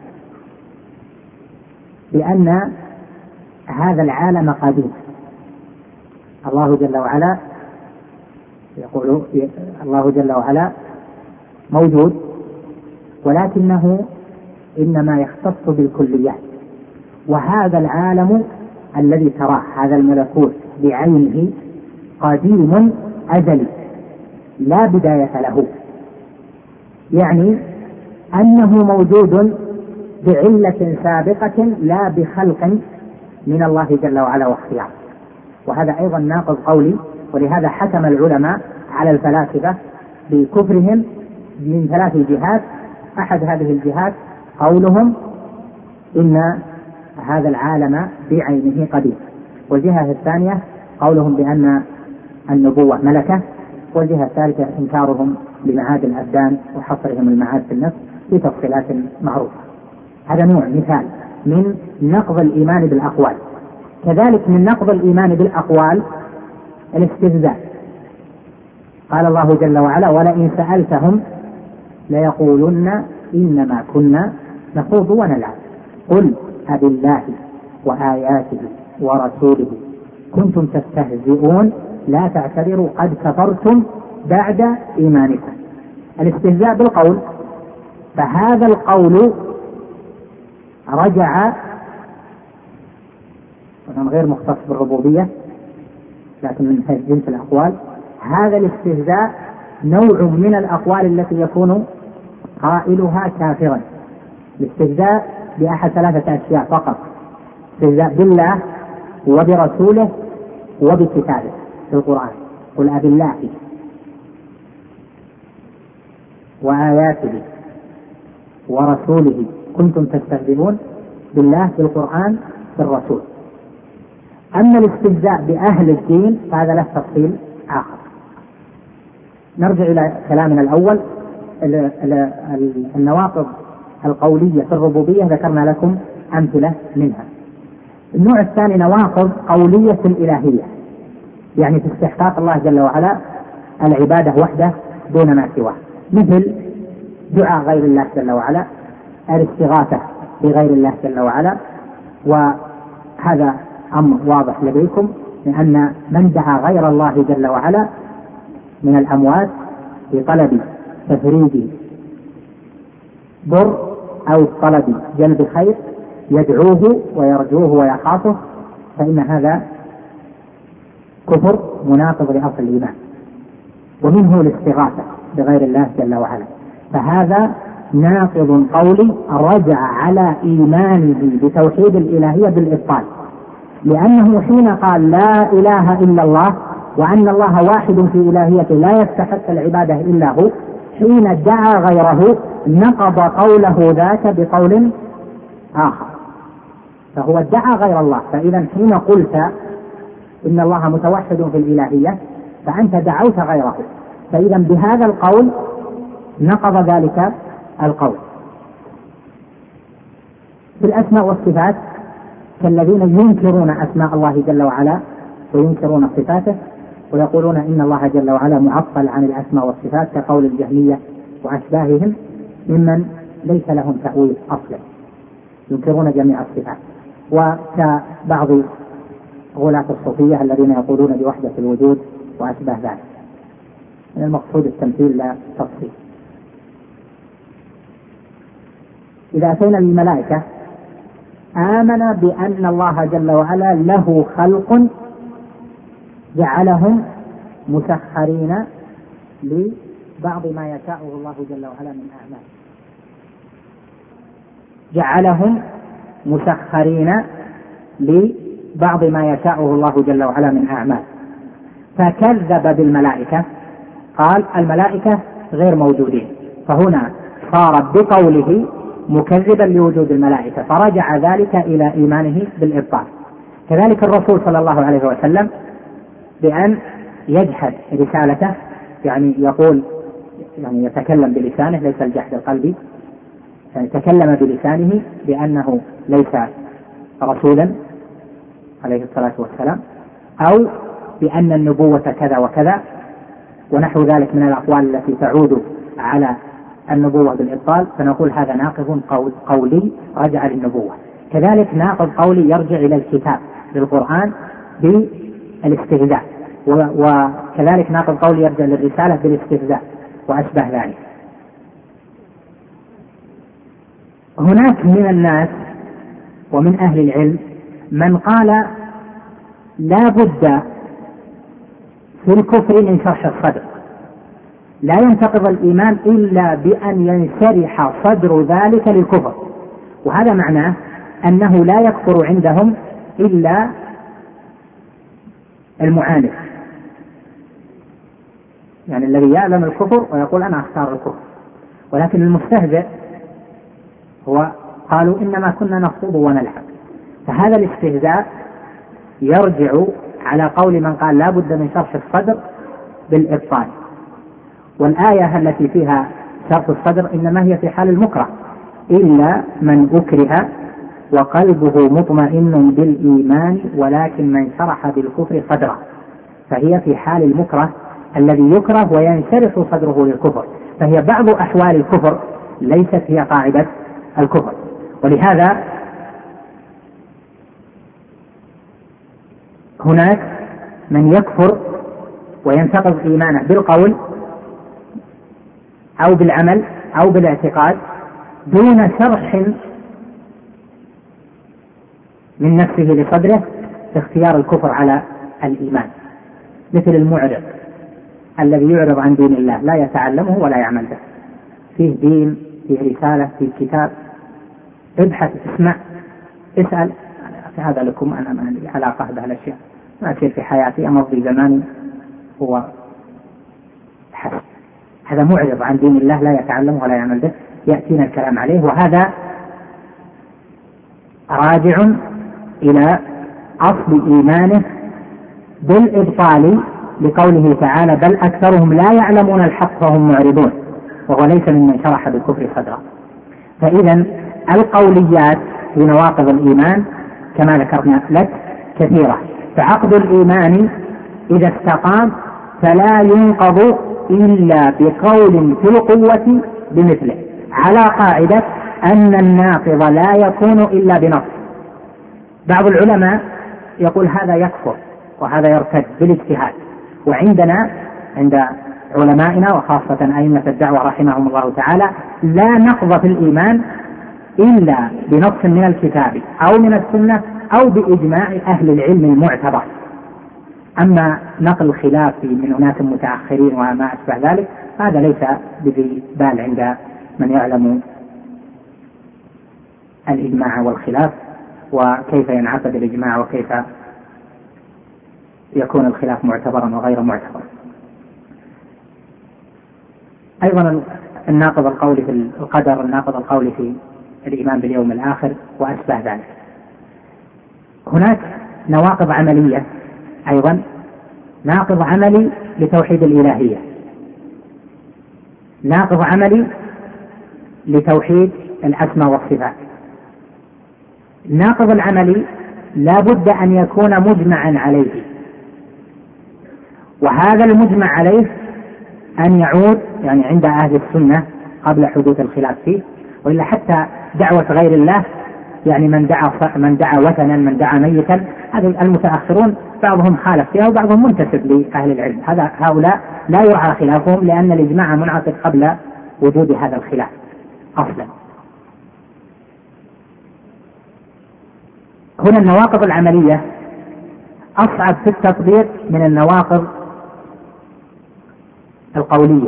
Speaker 2: بأن هذا العالم قديم. الله جل وعلا يقول الله جل وعلا موجود، ولكنه إنما يختص بالكليات، وهذا العالم الذي تراه هذا الملكوت بعينه قديم أزلي لا بداية له، يعني أنه موجود بعلة سابقة لا بخلق من الله جل وعلا واختيار. وهذا أيضا ناقض قولي، ولهذا حكم العلماء على الفلاسفة بكفرهم من ثلاث جهات. أحد هذه الجهات قولهم إن هذا العالم بعينه قديم، والجهة الثانية قولهم بأن النبوة ملكة، والجهة الثالثة إنكارهم لمعاد الأبدان وحصرهم المعاد في النفس في تفصيلات معروفة. هذا نوع مثال من نقض الإيمان بالأقوال. كذلك من نقض الإيمان بالأقوال الاستهزاء. قال الله جل وعلا: ولئن سألتهم ليقولن إنما كنا نخوض ونلعب قل أبالله وآياته ورسوله كنتم تستهزئون لا تعتذروا قد كفرتم بعد إيمانكم. الاستهزاء بالقول، فهذا القول رجع من غير مختص بالربوبية لكن من جنس الأقوال. هذا الاستهزاء نوع من الأقوال التي يكون قائلها كافرا. الاستهزاء بأحد ثلاثة أشياء فقط: استهزاء بالله وبرسوله وبكتابه في القرآن. قل أبالله وآياته ورسوله كنتم تستهزئون بالله بالقرآن بالرسول. أما الاستهزاء بأهل الدين فهذا له تفصيل آخر. نرجع إلى كلامنا الأول. النواقض القولية في الربوبية ذكرنا لكم أمثلة منها. النوع الثاني نواقض قولية في الإلهية، يعني في استحقاق الله جل وعلا العبادة وحده دون ما سواه، مثل دعاء غير الله جل وعلا، الاستغاثة بغير الله جل وعلا. وهذا أمر واضح لديكم، لأن من دعا غير الله جل وعلا من الأموات بطلب تفريج ضر أو طلب جلب خير يدعوه ويرجوه ويخافه، فإن هذا كفر مناقض لأصل الإيمان. ومنه الاستغاثة بغير الله جل وعلا، فهذا ناقض قولي رجع على إيمانه بتوحيد الإلهية بالإبطال، لأنه حين قال لا إله إلا الله وأن الله واحد في إلهيته لا يستحق العبادة إلا هو، حين دعا غيره نقض قوله ذاك بقول آخر، فهو ادعى غير الله. فإذا حين قلت إن الله متوحد في الإلهية فأنت دعوت غيره، فإذا بهذا القول نقض ذلك القول. في الأسماء والصفات كالذين ينكرون أسماء الله جل وعلا وينكرون صفاته، ويقولون إن الله جل وعلا معطل عن الأسماء والصفات كقول الجهمية وأشباههم ممن ليس لهم تأويل أصلا، ينكرون جميع الصفات. وكبعض غلاة الصوفية الذين يقولون بوحدة الوجود وأشباه ذلك. من المقصود التمثيل لا تفصيل. إذا أتينا للملائكة آمن بأن الله جل وعلا له خلق جعلهم مسخرين لبعض ما يشاءه الله جل وعلا من أعمال، جعلهم مسخرين لبعض ما يشاءه الله جل وعلا من أعمال، فكذب بالملائكة، قال الملائكة غير موجودين، فهنا صار بقوله مكذبا لوجود الملائكة، فرجع ذلك إلى إيمانه بالإبطال. كذلك الرسول صلى الله عليه وسلم بأن يجحد رسالته، يعني يقول يعني يتكلم بلسانه ليس الجحد القلبي، يعني تكلم بلسانه بأنه ليس رسولا عليه الصلاة والسلام، أو بأن النبوة كذا وكذا ونحو ذلك من الأقوال التي تعود على النبوة بالإبطال، فنقول هذا ناقض قول قولي رجع للنبوة. كذلك ناقض قولي يرجع إلى الكتاب للقرآن بالاستهزاء، وكذلك ناقض قولي يرجع للرسالة بالاستهزاء وأشبه ذلك. هناك من الناس ومن أهل العلم من قال لا بد في الكفر من شرح الصدر، لا ينتقض الإيمان إلا بأن ينشرح صدر ذلك للكفر، وهذا معناه أنه لا يكفر عندهم إلا المعاند، يعني الذي يعلم الكفر ويقول أنا أختار الكفر. ولكن المستهزئ هو قالوا إنما كنا نخوض ونلعب، فهذا الاستهزاء يرجع على قول من قال لا بد من شرح الصدر بالإبطال. والآية التي فيها شرح الصدر إنما هي في حال المكره، إلا من أكره وقلبه مطمئن بالإيمان ولكن من شرح بالكفر صدره، فهي في حال المكره الذي يكره وينشرح صدره للكفر، فهي بعض أحوال الكفر ليست هي قاعدة الكفر. ولهذا هناك من يكفر وينتقض إيمانه بالقول أو بالعمل أو بالاعتقاد دون شرح من نفسه لصدره في اختيار الكفر على الإيمان، مثل المعرض الذي يعرض عن دين الله لا يتعلمه ولا يعمل به، فيه دين، فيه رسالة، فيه كتاب، ابحث، اسمع، اسأل، هذا لكم، أنا ما لي علاقة بهالأشياء، ما أصير في حياتي أمضي زماني هو حسب. هذا معرض عن دين الله لا يتعلم ولا يعمل به، يأتينا الكلام عليه، وهذا راجع إلى أصل إيمانه بالإبطال لقوله تعالى بل أكثرهم لا يعلمون الحق فهم معرضون، وهو ليس ممن شرح بالكفر صدرا. فإذا القوليات في نواقض الإيمان كما ذكرنا لك كثيرة، فعقد الإيمان إذا استقام فلا ينقض إلا بقول في القوة بمثله، على قاعدة أن الناقض لا يكون إلا بنص. بعض العلماء يقول هذا يكفر وهذا يرتد بالاجتهاد، وعندنا عند علمائنا وخاصة أئمة الدعوة رحمهم الله تعالى لا نقض في الإيمان إلا بنص من الكتاب أو من السنة أو بإجماع أهل العلم المعتبر. أما نقل الخلاف من أناس متأخرين وما أشبه ذلك هذا ليس بذي بال عند من يعلم الإجماع والخلاف وكيف ينعقد الإجماع وكيف يكون الخلاف معتبرا وغير معتبر. أيضا الناقض القولي في القدر، الناقض القولي في الإيمان باليوم الآخر وأشبه ذلك. هناك نواقض عملية أيضا، ناقض عملي لتوحيد الإلهية، ناقض عملي لتوحيد الأسماء والصفات. الناقض العملي لا بد أن يكون مجمعا عليه، وهذا المجمع عليه أن يعود يعني عند أهل السنة قبل حدوث الخلاف فيه، وإلا حتى دعوة غير الله يعني من دعا من دعا وثنا من دعا ميتا، هذه المتأخرون بعضهم خالف فيها وبعضهم منتسب لأهل العلم، هذا هؤلاء لا يرعى خلافهم لأن الإجماع منعقد قبل وجود هذا الخلاف أصلا. هنا النواقض العملية أصعب في التطبيق من النواقض القولية،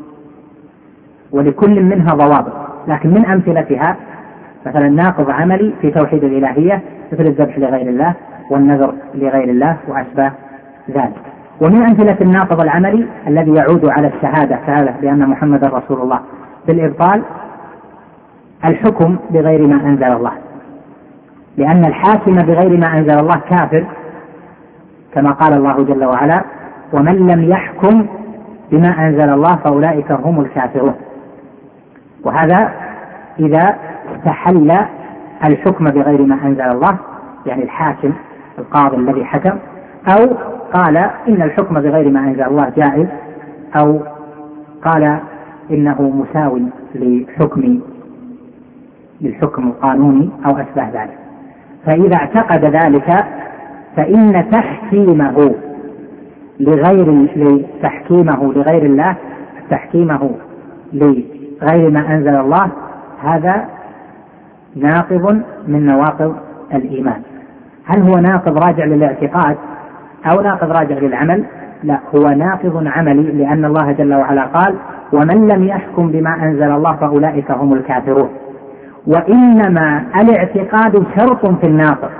Speaker 2: ولكل منها ضوابط، لكن من أمثلتها مثلا ناقض عملي في توحيد الإلهية مثل الذبح لغير الله والنذر لغير الله وأشباه ذلك. ومن أمثلة الناقض العملي الذي يعود على الشهادة شهادة بأن محمد رسول الله بالإبطال الحكم بغير ما أنزل الله، لأن الحاكم بغير ما أنزل الله كافر، كما قال الله جل وعلا ومن لم يحكم بما أنزل الله فأولئك هم الكافرون. وهذا إذا استحل الحكم بغير ما أنزل الله، يعني الحاكم القاضي الذي حكم، أو قال إن الحكم بغير ما أنزل الله جائز، أو قال إنه مساو لحكم للحكم القانوني أو أشبه ذلك. فإذا اعتقد ذلك فإن تحكيمه لغير لتحكيمه لغير الله تحكيمه لغير ما أنزل الله هذا ناقض من نواقض الإيمان. هل هو ناقض راجع للاعتقاد أو ناقض راجع للعمل؟ لا، هو ناقض عملي، لأن الله جل وعلا قال ومن لم يحكم بما أنزل الله فأولئك هم الكافرون. وإنما الاعتقاد شرط في الناقض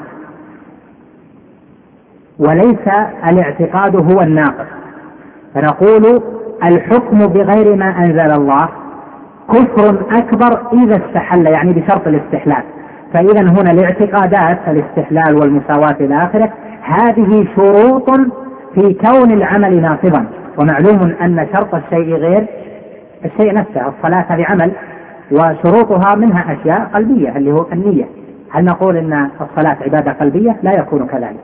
Speaker 2: وليس الاعتقاد هو الناقض. فنقول الحكم بغير ما أنزل الله كفر أكبر إذا استحل، يعني بشرط الاستحلال. فإذا هنا الاعتقادات الاستحلال والمساواة إلى آخره هذه شروط في كون العمل ناقضا، ومعلوم أن شرط الشيء غير الشيء نفسه. الصلاة هذه عمل وشروطها منها أشياء قلبية اللي هو النية. هل نقول أن الصلاة عبادة قلبية؟ لا يكون كذلك.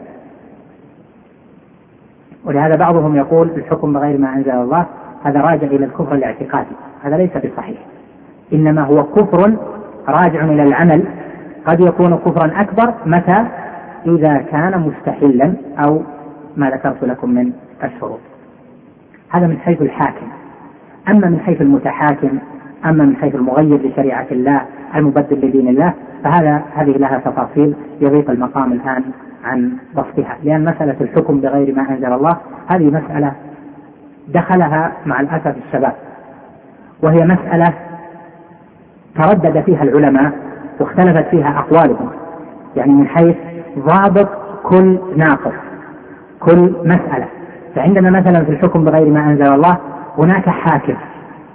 Speaker 2: ولهذا بعضهم يقول الحكم بغير ما أنزل الله هذا راجع إلى الكفر الاعتقادي، هذا ليس بصحيح، إنما هو كفر راجع إلى العمل، قد يكون كفرا أكبر متى إذا كان مستحلا أو ما ذكرت لكم من الشروط. هذا من حيث الحاكم. أما من حيث المتحاكم، أما من حيث المغير لشريعة الله المبدل لدين الله، فهذا هذه لها تفاصيل يضيق المقام الآن عن بسطها، لأن مسألة الحكم بغير ما أنزل الله هذه مسألة دخلها مع الأسف الشباب، وهي مسألة تردد فيها العلماء واختلفت فيها أقوالهم، يعني من حيث ضابط كل ناقض كل مسألة. فعندنا مثلا في الحكم بغير ما أنزل الله هناك حاكم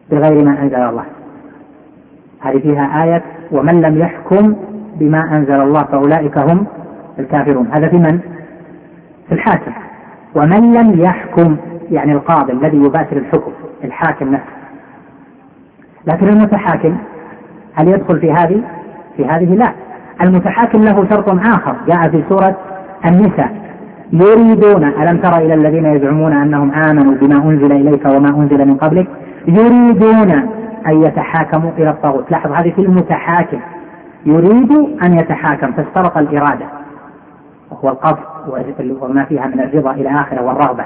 Speaker 2: بغير ما أنزل الله. هذه فيها آية ومن لم يحكم بما أنزل الله فأولئك هم الكافرون. هذا في من؟ في الحاكم. ومن لم يحكم يعني القاضي الذي يباشر الحكم، الحاكم نفسه. لكن المتحاكم هل يدخل في هذه؟ في هذه لا. المتحاكم له شرط آخر جاء في سورة النساء: يريدون، ألم تر إلى الذين يزعمون أنهم آمنوا بما أنزل إليك وما أنزل من قبلك يريدون أن يتحاكموا إلى الطاغوت. لاحظ هذه في المتحاكم، يريد أن يتحاكم، فاسترق الإرادة وهو القصد وما فيها من الرضا إلى آخره والرغبة.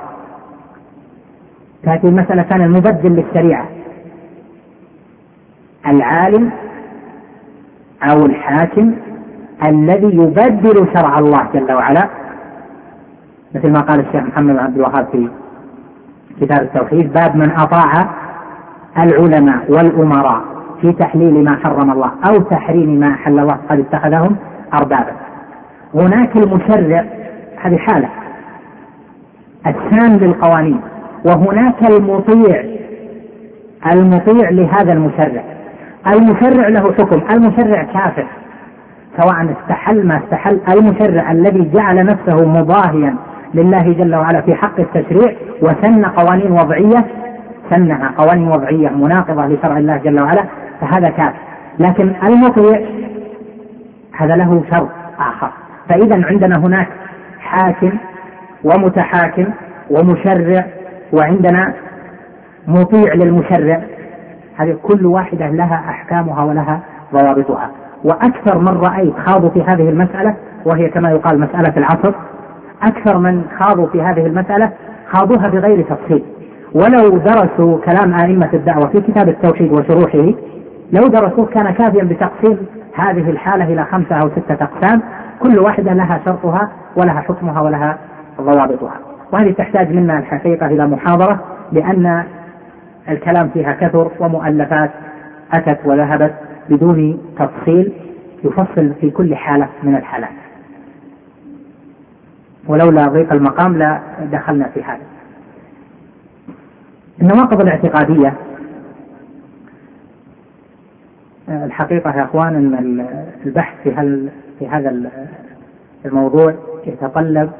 Speaker 2: تأتي المسألة كان المبدل للشريعة العالم أو الحاكم الذي يبدل شرع الله جل وعلا، مثل ما قال الشيخ محمد بن عبد الوهاب في كتاب التوحيد: باب من أطاع العلماء والأمراء في تحليل ما حرم الله أو تحريم ما أحل الله قد اتخذهم أربابا. هناك المشرع، هذه حالة السام للقوانين، وهناك المطيع المطيع لهذا المشرع. المشرع له حكم، المشرع كافر سواء استحل ما استحل. المشرع الذي جعل نفسه مضاهيا لله جل وعلا في حق التشريع وسن قوانين وضعية، سنها قوانين وضعية مناقضة لشرع الله جل وعلا، فهذا كافر. لكن المطيع هذا له شرط آخر. فإذا عندنا هناك حاكم ومتحاكم ومشرع، وعندنا مطيع للمشرع. هذه كل واحدة لها أحكامها ولها ضوابطها. وأكثر من رأيت خاضوا في هذه المسألة، وهي كما يقال مسألة العصر، أكثر من خاضوا في هذه المسألة خاضوها بغير تفصيل. ولو درسوا كلام أئمة الدعوة في كتاب التوحيد وشروحه، لو درسوه كان كافيا بتقسيم هذه الحالة إلى خمسة أو ستة أقسام، كل واحدة لها شرطها ولها حكمها ولها ضوابطها. وهذه تحتاج منا الحقيقة إلى محاضرة، لأن الكلام فيها كثر ومؤلفات أتت وذهبت بدون تفصيل يفصل في كل حالة من الحالات، ولولا ضيق المقام لا دخلنا في هذا. النواقض الاعتقادية، الحقيقة يا أخوان أن البحث في, في هذا الموضوع يتطلب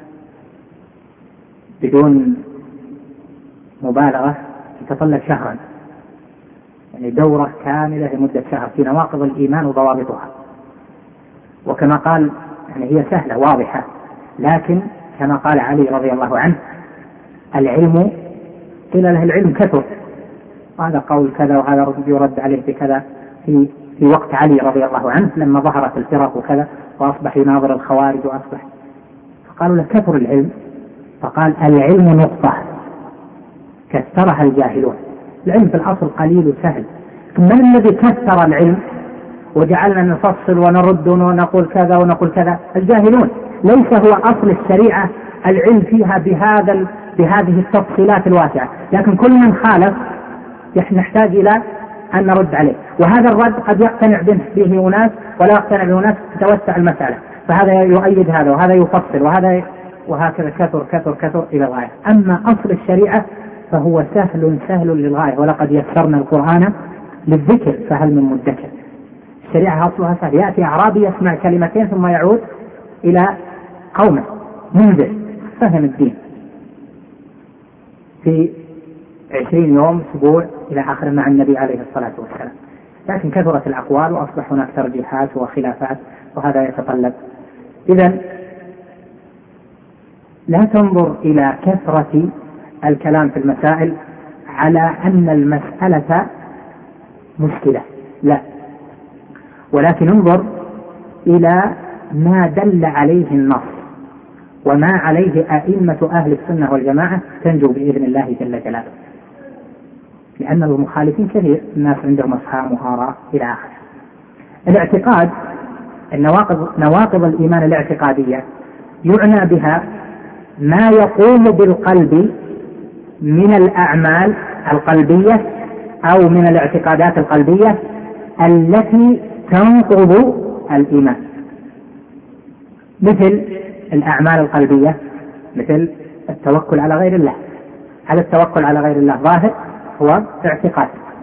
Speaker 2: بدون مبالغة يتطلب شهرا، يعني دورة كاملة لمدة شهر في نواقض الإيمان وضوابطها. وكما قال يعني هي سهلة واضحة، لكن كما قال علي رضي الله عنه: العلم قيل له العلم كثر، وهذا قول كذا وهذا يرد عليه بكذا في في وقت علي رضي الله عنه لما ظهرت الفرق وكذا وأصبح يناظر الخوارج وأصبح، فقالوا له كثر العلم، فقال: العلم نقطة كثرها الجاهلون. العلم في الأصل قليل وسهل، من الذي كثر العلم وجعلنا نفصل ونرد ونقول كذا ونقول كذا؟ الجاهلون. ليس هو أصل الشريعة العلم فيها بهذا بهذه التفصيلات الواسعة، لكن كل من خالف نحتاج إلى أن نرد عليه، وهذا الرد قد يقتنع به أناس ولا يقتنع به أناس، تتوسع المسألة، فهذا يؤيد هذا وهذا يفصل وهذا، وهكذا كثر كثر كثر إلى الغاية. أما أصل الشريعة فهو سهل سهل للغاية، ولقد يسرنا القرآن للذكر فهل من مدكر. الشريعة أصلها سهل، يأتي أعرابي يسمع كلمتين ثم يعود إلى قومه منذر فهم الدين في عشرين يوم أسبوع إلى آخر مع النبي عليه الصلاة والسلام. لكن كثرت الأقوال وأصبح هناك ترجيحات وخلافات، وهذا يتطلب. إذن لا تنظر إلى كثرة الكلام في المسائل على أن المسألة مشكلة، لا، ولكن انظر إلى ما دل عليه النص وما عليه أئمة أهل السنة والجماعة، تنجو بإذن الله جل جلاله. لأن المخالفين كثير، الناس عندهم أفهام وآراء إلى آخره. الاعتقاد، النواقض نواقض الإيمان الاعتقادية يعنى بها ما يقوم بالقلب من الأعمال القلبية أو من الاعتقادات القلبية التي تنقض الإيمان، مثل الأعمال القلبية، مثل التوكل على غير الله. هذا التوكل على غير الله ظاهر هو اعتقاد،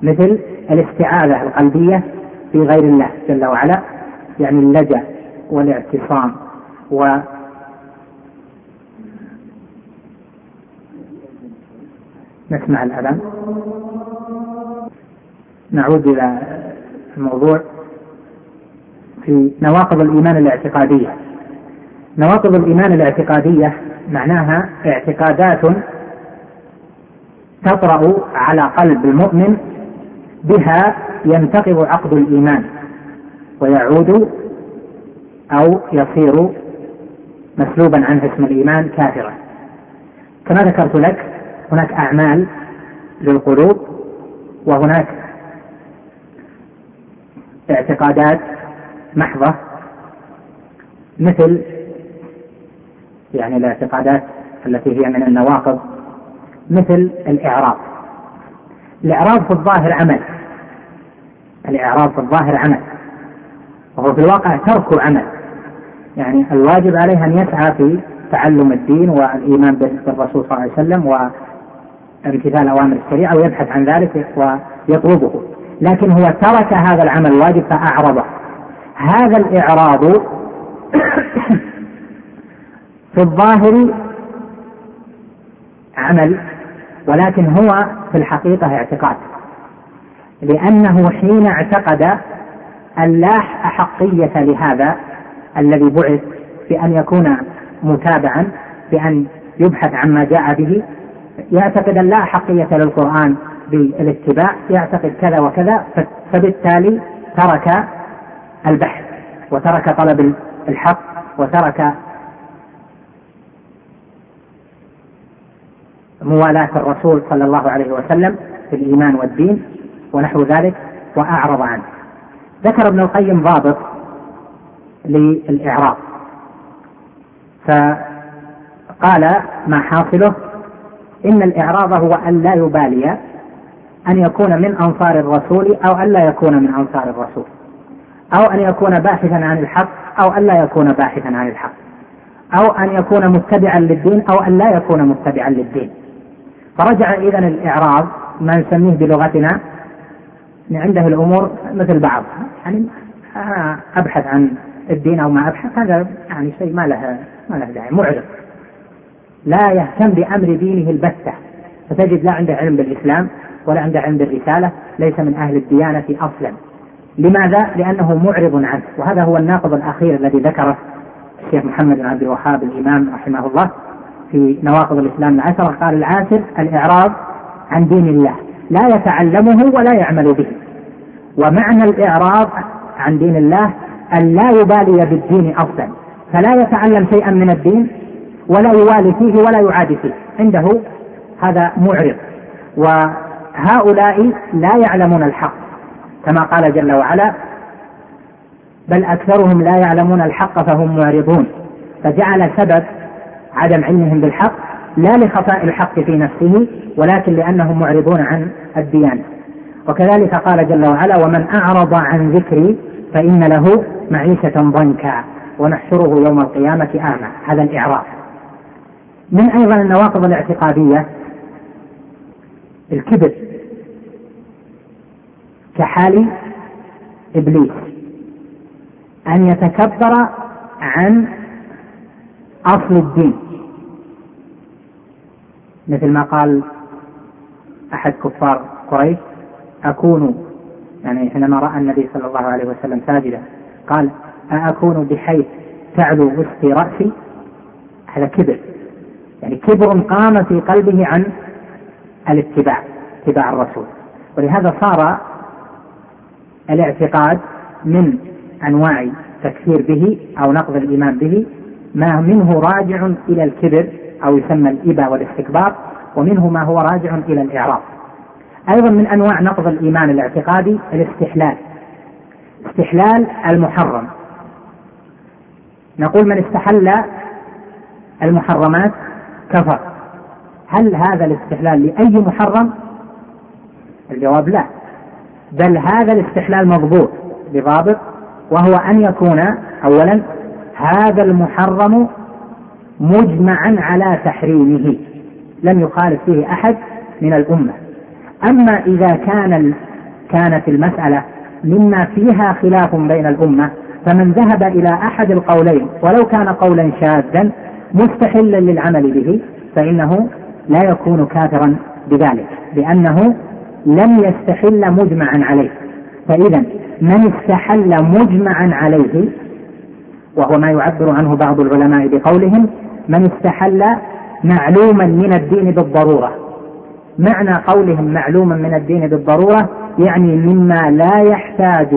Speaker 2: مثل الاستعاذة القلبية في غير الله جل وعلا، يعني اللجأ والاعتصام. و نسمع الأذان. نعود إلى الموضوع في نواقض الإيمان الاعتقادية. نواقض الإيمان الاعتقادية معناها اعتقادات تطرأ على قلب المؤمن بها ينتقض عقد الإيمان ويعود أو يصير مسلوبا عنه اسم الإيمان كافرا. كما ذكرت لك هناك أعمال للقلوب وهناك اعتقادات محضة، مثل يعني الاعتقادات التي هي من النواقض مثل الإعراض. الإعراض في الظاهر عمل، الإعراض في الظاهر عمل وهو في الواقع ترك عمل، يعني الواجب عليه أن يسعى في تعلم الدين والإيمان بالرسول صلى الله عليه وسلم وامتثال أوامر الشريعة ويبحث عن ذلك ويطلبه، لكن هو ترك هذا العمل الواجب فأعرضه. هذا الإعراض في الظاهر عمل، ولكن هو في الحقيقة اعتقاد، لأنه حين اعتقد أن لا أحقية لهذا الذي بعث بأن يكون متابعا، بأن يبحث عما جاء به، يعتقد أن لا أحقية للقرآن بالاتباع، يعتقد كذا وكذا، فبالتالي ترك البحث وترك طلب الحق وترك موالاة الرسول صلى الله عليه وسلم في الإيمان والدين ونحو ذلك وأعرض عنه. ذكر ابن القيم ضابط للإعراض فقال ما حاصله إن الإعراض هو أن لا يبالي أن يكون من أنصار الرسول أو أن لا يكون من أنصار الرسول، أو أن يكون باحثا عن الحق أو أن لا يكون باحثا عن الحق، أو أن يكون متبعا للدين أو أن لا يكون متبعا للدين. فرجع إذن الإعراض ما نسميه بلغتنا عنده الأمور مثل بعض، يعني أبحث عن الدين أو ما أبحث، هذا يعني شيء ما له ما له داعي، معرض لا يهتم بأمر دينه البتة، فتجد لا عنده علم بالإسلام ولا عنده علم بالرسالة، ليس من أهل الديانة أصلا. لماذا؟ لأنه معرض عنه. وهذا هو الناقض الأخير الذي ذكره الشيخ محمد بن عبد الوهاب الإمام رحمه الله في نواقض الإسلام العشرة. قال العاشر الإعراض عن دين الله، لا يتعلمه ولا يعمل به. ومعنى الإعراض عن دين الله أن لا يبالي بالدين أصلا، فلا يتعلم شيئا من الدين ولا يوالي فيه ولا يعادي فيه، عنده هذا معرض. وهؤلاء لا يعلمون الحق كما قال جل وعلا بل أكثرهم لا يعلمون الحق فهم معرضون، فجعل سبب عدم علمهم بالحق لا لخفاء الحق في نفسه ولكن لأنهم معرضون عن الديانة. وكذلك قال جل وعلا ومن أعرض عن ذكري فإن له معيشة ضنكا ونحشره يوم القيامة أعمى. هذا الإعراض. من أيضا النواقض الاعتقادية الكبر كحال إبليس، أن يتكبر عن أصل الدين، مثل ما قال أحد كفار قريش أكون، يعني حينما رأى النبي صلى الله عليه وسلم ساجدا قال أكون بحيث تعلو وسطي رأسي. هذا كبر، يعني كبر قام في قلبه عن الاتباع اتباع الرسول. ولهذا صار الاعتقاد من أنواع تكفير به أو نقض الإيمان به ما منه راجع إلى الكبر أو يسمى الإباء والاستكبار، ومنه ما هو راجع إلى الإعراض. أيضا من أنواع نقض الإيمان الاعتقادي الاستحلال، استحلال المحرم. نقول من استحل المحرمات كفر. هل هذا الاستحلال لأي محرم؟ الجواب لا، بل هذا الاستحلال مضبوط بضابط، وهو أن يكون أولا هذا المحرم مجمعا على تحريمه لم يخالف فيه أحد من الأمة. أما إذا كان كانت المسألة مما فيها خلاف بين الأمة، فمن ذهب إلى أحد القولين ولو كان قولا شاذا مستحلا للعمل به فإنه لا يكون كافرا بذلك، لأنه لم يستحل مجمعا عليه. فإذا من استحل مجمعا عليه، وهو ما يعبر عنه بعض العلماء بقولهم من استحل معلوما من الدين بالضرورة. معنى قولهم معلوما من الدين بالضرورة يعني مما لا يحتاج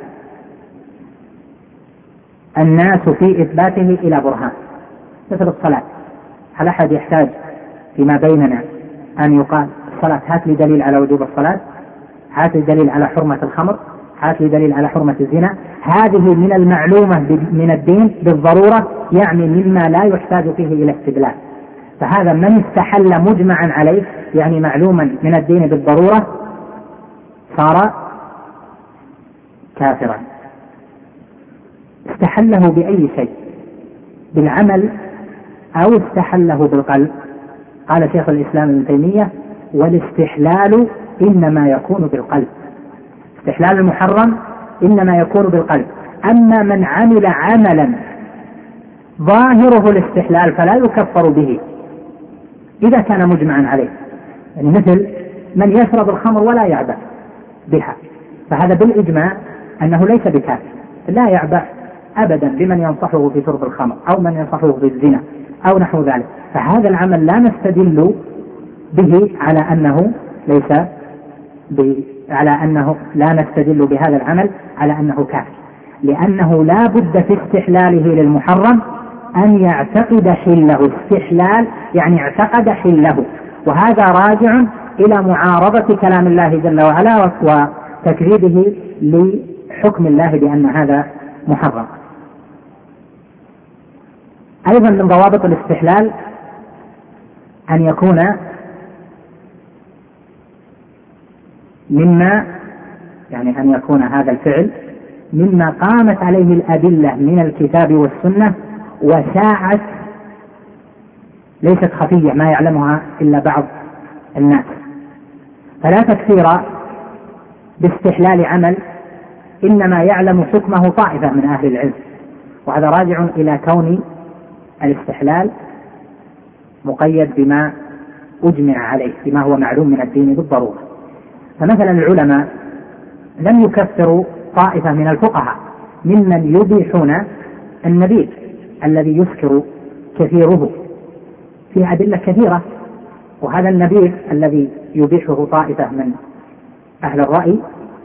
Speaker 2: الناس في إثباته إلى برهان، مثل الصلاة. هل أحد يحتاج فيما بيننا أن يقال الصلاة هات لي دليل على وجوب الصلاة، هات لي دليل على حرمة الخمر، هات لي دليل على حرمة الزنا؟ هذه من المعلومة من الدين بالضرورة، يعني مما لا يحتاج فيه إلى استدلال. فهذا من استحل مجمعا عليه يعني معلوما من الدين بالضرورة صار كافرا. استحله بأي شيء؟ بالعمل أو استحله بالقلب؟ قال شيخ الإسلام ابن تيمية والاستحلال إنما يكون بالقلب. استحلال المحرم إنما يكون بالقلب. أما من عمل عملا ظاهره الاستحلال فلا يكفر به إذا كان مجمعا عليه، يعني مثل من يشرب الخمر ولا يعبأ بها، فهذا بالإجماع أنه ليس بكافر، لا يعبأ أبدا بمن ينصحه في شرب الخمر أو من ينصحه بالزنا أو نحو ذلك. فهذا العمل لا نستدل به على أنه ليس ب... على أنه لا نستدل بهذا العمل على أنه كافر، لأنه لا بد في استحلاله للمحرم أن يعتقد حله. استحلال يعني اعتقد حله، وهذا راجع إلى معارضة كلام الله جل وعلا وتكذيبه لحكم الله بأن هذا محرم. أيضا من ضوابط الاستحلال أن يكون مما يعني أن يكون هذا الفعل مما قامت عليه الأدلة من الكتاب والسنة وشاعت، ليست خفية ما يعلمها إلا بعض الناس. فلا تكثير باستحلال عمل إنما يعلم حكمه طائفة من أهل العلم، وهذا راجع إلى كون الاستحلال مقيد بما أجمع عليه، بما هو معلوم من الدين بالضرورة. فمثلا العلماء لم يكفروا طائفة من الفقهاء ممن يبيحون النبيذ الذي يسكر كثيره، فيه أدلة كثيرة، وهذا النبيذ الذي يبيحه طائفة من أهل الرأي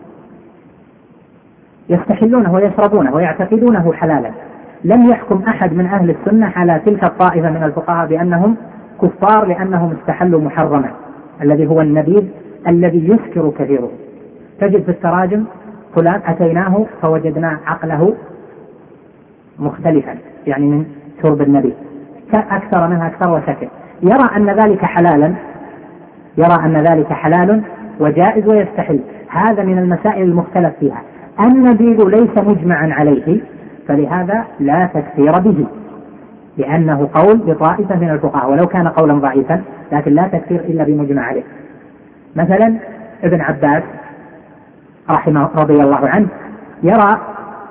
Speaker 2: يستحلونه ويشربونه ويعتقدونه حلالا. لم يحكم أحد من أهل السنة على تلك الطائفة من الفقهاء بأنهم كفار لأنهم استحلوا محرما الذي هو النبيذ الذي يسكر كثيره. تجد في التراجم فلان أتيناه فوجدنا عقله مختلفا، يعني من شرب النبيذ أكثر منها أكثر وسكر، يرى أن ذلك حلالا، يرى أن ذلك حلال وجائز ويستحل. هذا من المسائل المختلف فيها. النبيذ ليس مجمعا عليه، فلهذا لا تكفير به، لأنه قول بطائفة من الفقهاء ولو كان قولا ضعيفا، لكن لا تكفير إلا بمجمع عليه. مثلا ابن عباس رحمه رضي الله عنه يرى،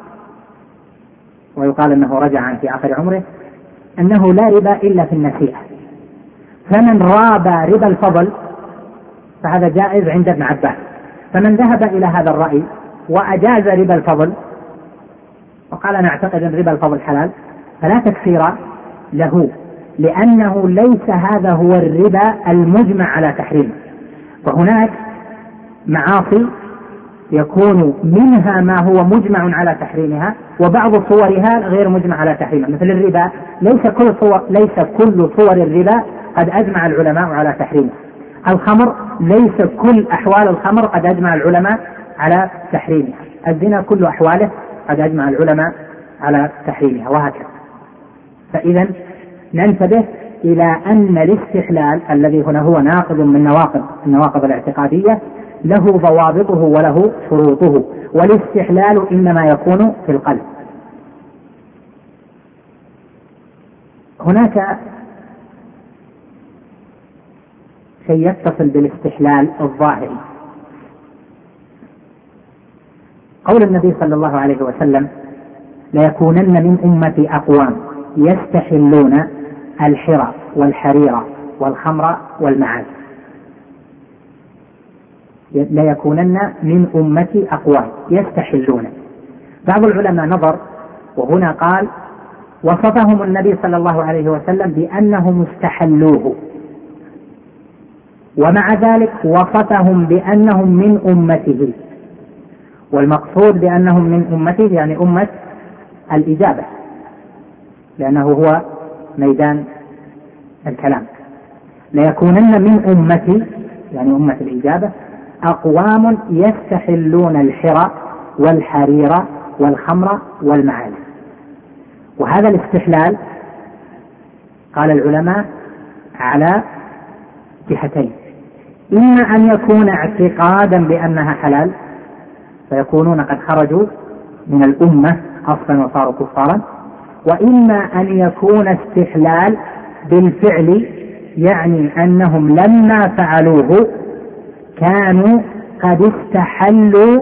Speaker 2: ويقال أنه رجع في آخر عمره، أنه لا ربا إلا في النسيئة، فمن رابى ربا الفضل فهذا جائز عند ابن عباس. فمن ذهب إلى هذا الرأي وأجاز ربا الفضل وقال نعتقد أن ربا الفضل حلال فلا تكفير له، لأنه ليس هذا هو الربا المجمع على تحريمه. فهناك معاصي يكون منها ما هو مجمع على تحريمها وبعض صورها غير مجمع على تحريمها، مثل الربا ليس كل صور ليس كل صور الربا قد أجمع العلماء على تحريمها. الخمر ليس كل أحوال الخمر قد أجمع العلماء على تحريمها. الزنا كل أحواله قد أجمع العلماء على تحريمها، وهكذا. فإذا ننتبه إلى أن الاستحلال الذي هنا هو ناقض من نواقض النواقض الاعتقادية له ضوابطه وله شروطه، والاستحلال إنما يكون في القلب. هناك شيء يتصل بالاستحلال الظاهري، قول النبي صلى الله عليه وسلم: ليكونن من أمتي أقوام يستحلون الحرى والحرير والخمر والمعازف. ليكونن من أمتي أقوام يستحلون. بعض العلماء نظر وهنا قال: وصفهم النبي صلى الله عليه وسلم بأنهم استحلوه، ومع ذلك وصفهم بأنهم من أمته، والمقصود بأنهم من أمته يعني أمة الإجابة، لأنه هو ميدان الكلام. ليكونن من أمتي يعني أمة الإجابة أقوام يستحلون الحرى والحرير والخمر والمعازف. وهذا الاستحلال قال العلماء على جهتين: إما أن يكون اعتقادا بأنها حلال فيكونون قد خرجوا من الأمة أصلا وصاروا كفارا، وإما أن يكون استحلال بالفعل، يعني أنهم لما فعلوه كانوا قد استحلوا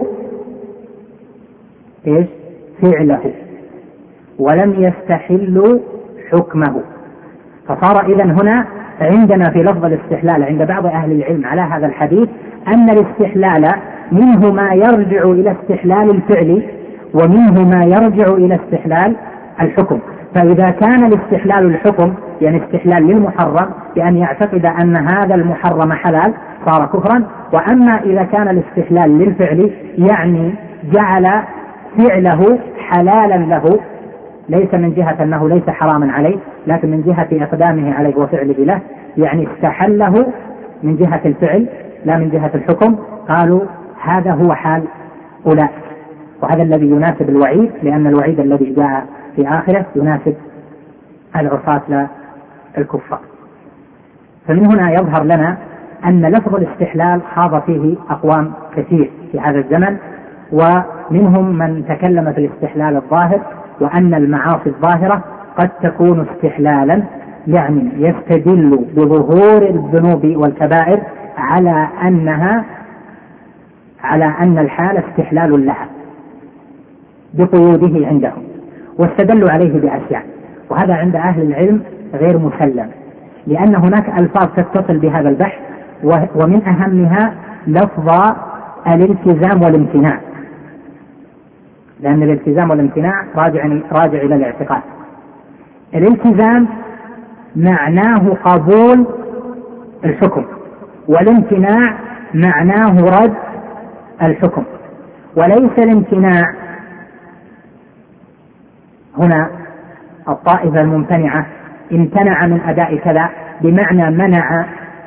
Speaker 2: إيش؟ فعله ولم يستحلوا حكمه. فصار إذن هنا عندنا في لفظ الاستحلال عند بعض أهل العلم على هذا الحديث أن الاستحلال منه ما يرجع إلى استحلال الفعل ومنه ما يرجع إلى استحلال الحكم. فإذا كان الاستحلال الحكم يعني استحلال للمحرم بأن يعتقد أن هذا المحرم حلال صار كفرا، وأما إذا كان الاستحلال للفعل يعني جعل فعله حلالا له، ليس من جهة أنه ليس حراما عليه لكن من جهة إقدامه عليه وفعله له، يعني استحله من جهة الفعل لا من جهة الحكم، قالوا هذا هو حال أولئك. وهذا الذي يناسب الوعيد، لأن الوعيد الذي جاء في آخره يناسب العصاة لا الكفار. فمن هنا يظهر لنا أن لفظ الاستحلال خاض فيه أقوام كثير في هذا الزمن، ومنهم من تكلم في الاستحلال الظاهر، وأن المعاصي الظاهرة قد تكون استحلالا، يعني يستدل بظهور الذنوب والكبائر على أنها على أن الحال استحلال لها بقيوده عندهم، واستدلوا عليه بأشياء. وهذا عند أهل العلم غير مسلم، لأن هناك ألفاظ تتصل بهذا البحث، ومن أهمها لفظ الالتزام والامتناع، لأن الالتزام والامتناع راجع, راجع إلى الاعتقاد. الالتزام معناه قبول الحكم، والامتناع معناه رد الحكم. وليس الامتناع هنا الطائفة الممتنعة امتنع من أداء كذا بمعنى منع،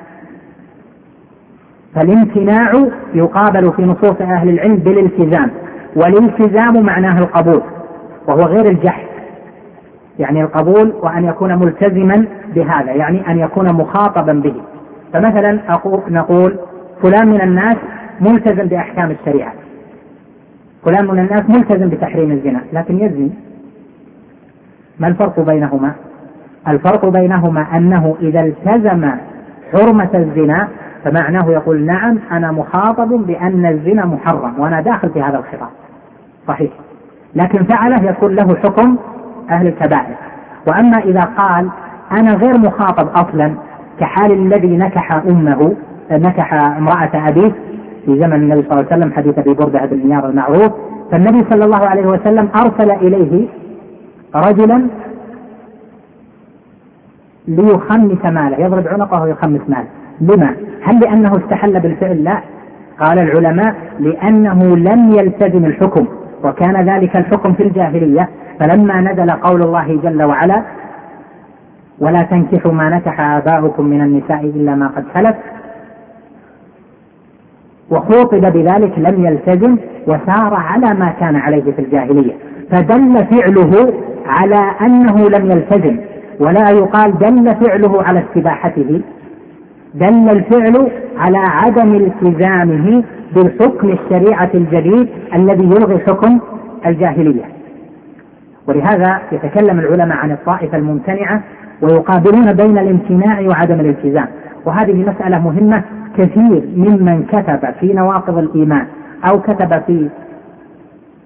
Speaker 2: فالامتناع يقابل في نصوص أهل العلم بالالتزام، والالتزام معناه القبول وهو غير الجحد، يعني القبول وأن يكون ملتزما بهذا، يعني أن يكون مخاطبا به. فمثلا نقول فلان من الناس ملتزم بأحكام الشريعة، فلان من الناس ملتزم بتحريم الزنا لكن يزني. ما الفرق بينهما؟ الفرق بينهما أنه إذا التزم حرمة الزنا فمعناه يقول نعم أنا مخاطب بأن الزنا محرم وأنا داخل في هذا الخطاب صحيح، لكن فعله يكون له حكم أهل الكبائر. وأما إذا قال أنا غير مخاطب أصلا، كحال الذي نكح أمه نكح امرأة أبيه في زمن النبي صلى الله عليه وسلم، حديث أبي بردة بن نيار المعروف، فالنبي صلى الله عليه وسلم أرسل إليه رجلا ليخمس ماله، يضرب عنقه ويخمس ماله. لما؟ هل لأنه استحل بالفعل؟ لا، قال العلماء لأنه لم يلتزم الحكم، وكان ذلك الحكم في الجاهلية. فلما نزل قول الله جل وعلا ولا تنكحوا ما نكح آباؤكم من النساء إلا ما قد سلف، وخوطب بذلك لم يلتزم وسار على ما كان عليه في الجاهلية، فدل فعله على أنه لم يلتزم، ولا يقال دل فعله على استباحته، دل الفعل على عدم التزامه بالحكم الشريعة الجديد الذي يلغي حكم الجاهلية. ولهذا يتكلم العلماء عن الطائفة الممتنعة ويقابلون بين الامتناع وعدم الالتزام، وهذه مسألة مهمة. كثير ممن كتب في نواقض الإيمان أو كتب في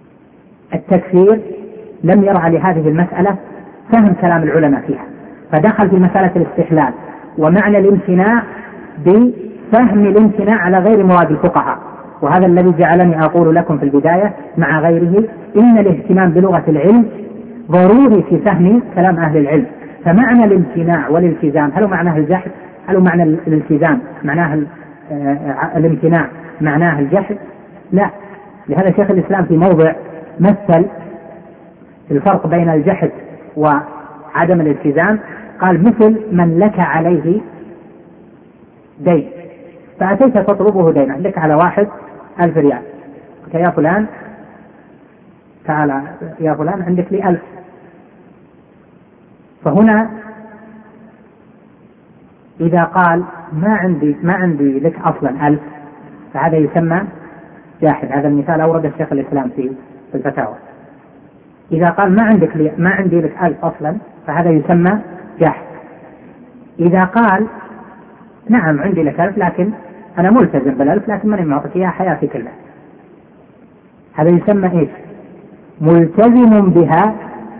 Speaker 2: التكفير لم يرعى لهذه المسألة فهم كلام العلماء فيها، فدخل في مسألة الاستحلال ومعنى الامتناع بفهم الامتناع على غير مراد الفقهاء. وهذا الذي جعلني أقول لكم في البداية مع غيره إن الاهتمام بلغة العلم ضروري في فهم كلام أهل العلم. فمعنى الامتناع والالتزام هل هو معناه الجحد؟ هل هو معنى الالتزام معناه الامتناع معناه الجحد؟ لا. لهذا شيخ الإسلام في موضع مثل الفرق بين الجحد وعدم الالتزام، قال مثل من لك عليه دين فأتيت تطلبه دينا، لك على واحد ألف ريال، يا فلان تعال يا فلان عندك لي ألف، فهنا إذا قال ما عندي ما عندي لك أصلا ألف فهذا يسمى جاحد. هذا المثال أورد الشيخ الإسلام في الفتاوى. إذا قال ما عندك لي ما عندي لك ألف أصلا فهذا يسمى جاحد. إذا قال نعم عندي لك ألف لكن أنا ملتزم بالألف لكن ماني معطيك إياها حياتي كلها، هذا يسمى إيش؟ ملتزم بها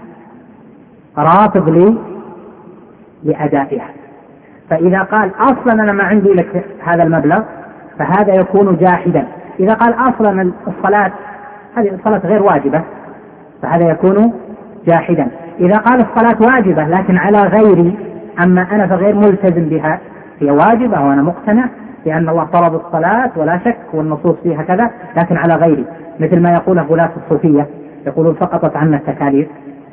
Speaker 2: رافض لي لأدائها. فإذا قال أصلا أنا ما عندي لك هذا المبلغ فهذا يكون جاحدا. إذا قال أصلا الصلاة هذه الصلاة غير واجبة فهذا يكون جاحدا. إذا قال الصلاة واجبة لكن على غيري أما أنا فغير ملتزم بها، هي واجبة وأنا مقتنع لأن الله فرض الصلاة ولا شك والنصوص فيها كذا لكن على غيري، مثل ما يقوله غلاة الصوفية يقولون سقطت عنا التكاليف.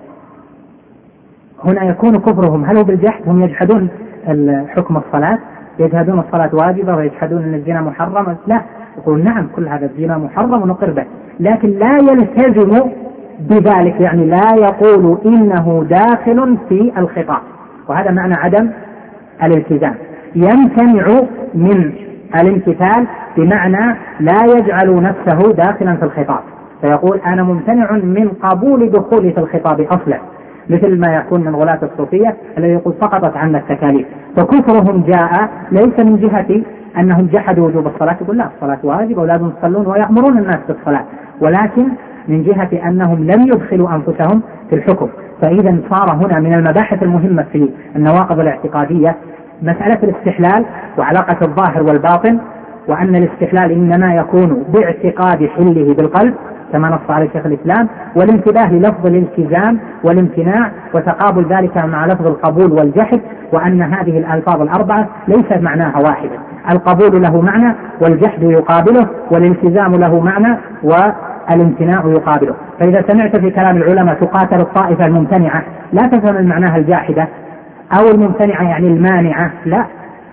Speaker 2: هنا يكون كفرهم هل هو بالجحد؟ هم يجحدون حكم الصلاة، يجحدون الصلاة واجبة ويجحدون أن الزنا محرم. لا، يقول نعم كل هذا الزنا محرم ونقر به لكن لا يلتزم بذلك، يعني لا يقول إنه داخل في الخطاب، وهذا معنى عدم الالتزام. يمتنع من الامتثال بمعنى لا يجعل نفسه داخلا في الخطاب، فيقول أنا ممتنع من قبول دخولي في الخطاب أصلا، مثل ما يكون من غلاة الصوفية الذي يقول سقطت عنا التكاليف. فكفرهم جاء ليس من جهة أنهم جحدوا وجوب الصلاة، يقول لا الصلاة واجبة ولازم يصلون ويأمرون الناس بالصلاة، ولكن من جهة أنهم لم يدخلوا أنفسهم في الحكم. فإذا صار هنا من المباحث المهمة في النواقض الاعتقادية مسألة الاستحلال وعلاقة الظاهر والباطن، وأن الاستحلال إنما يكون باعتقاد حله بالقلب كما نص عليه شيخ الإسلام، والانتباه للفظ الالتزام والامتناع وتقابل ذلك مع لفظ القبول والجحد، وأن هذه الألفاظ الأربعة ليس معناها واحدا، القبول له معنى والجحد يقابله والالتزام له معنى والامتناع يقابله. فإذا سمعت في كلام العلماء تقاتل الطائفة الممتنعة لا تفهم المعناها الجاحدة أو الممتنعة يعني المانعة، لا،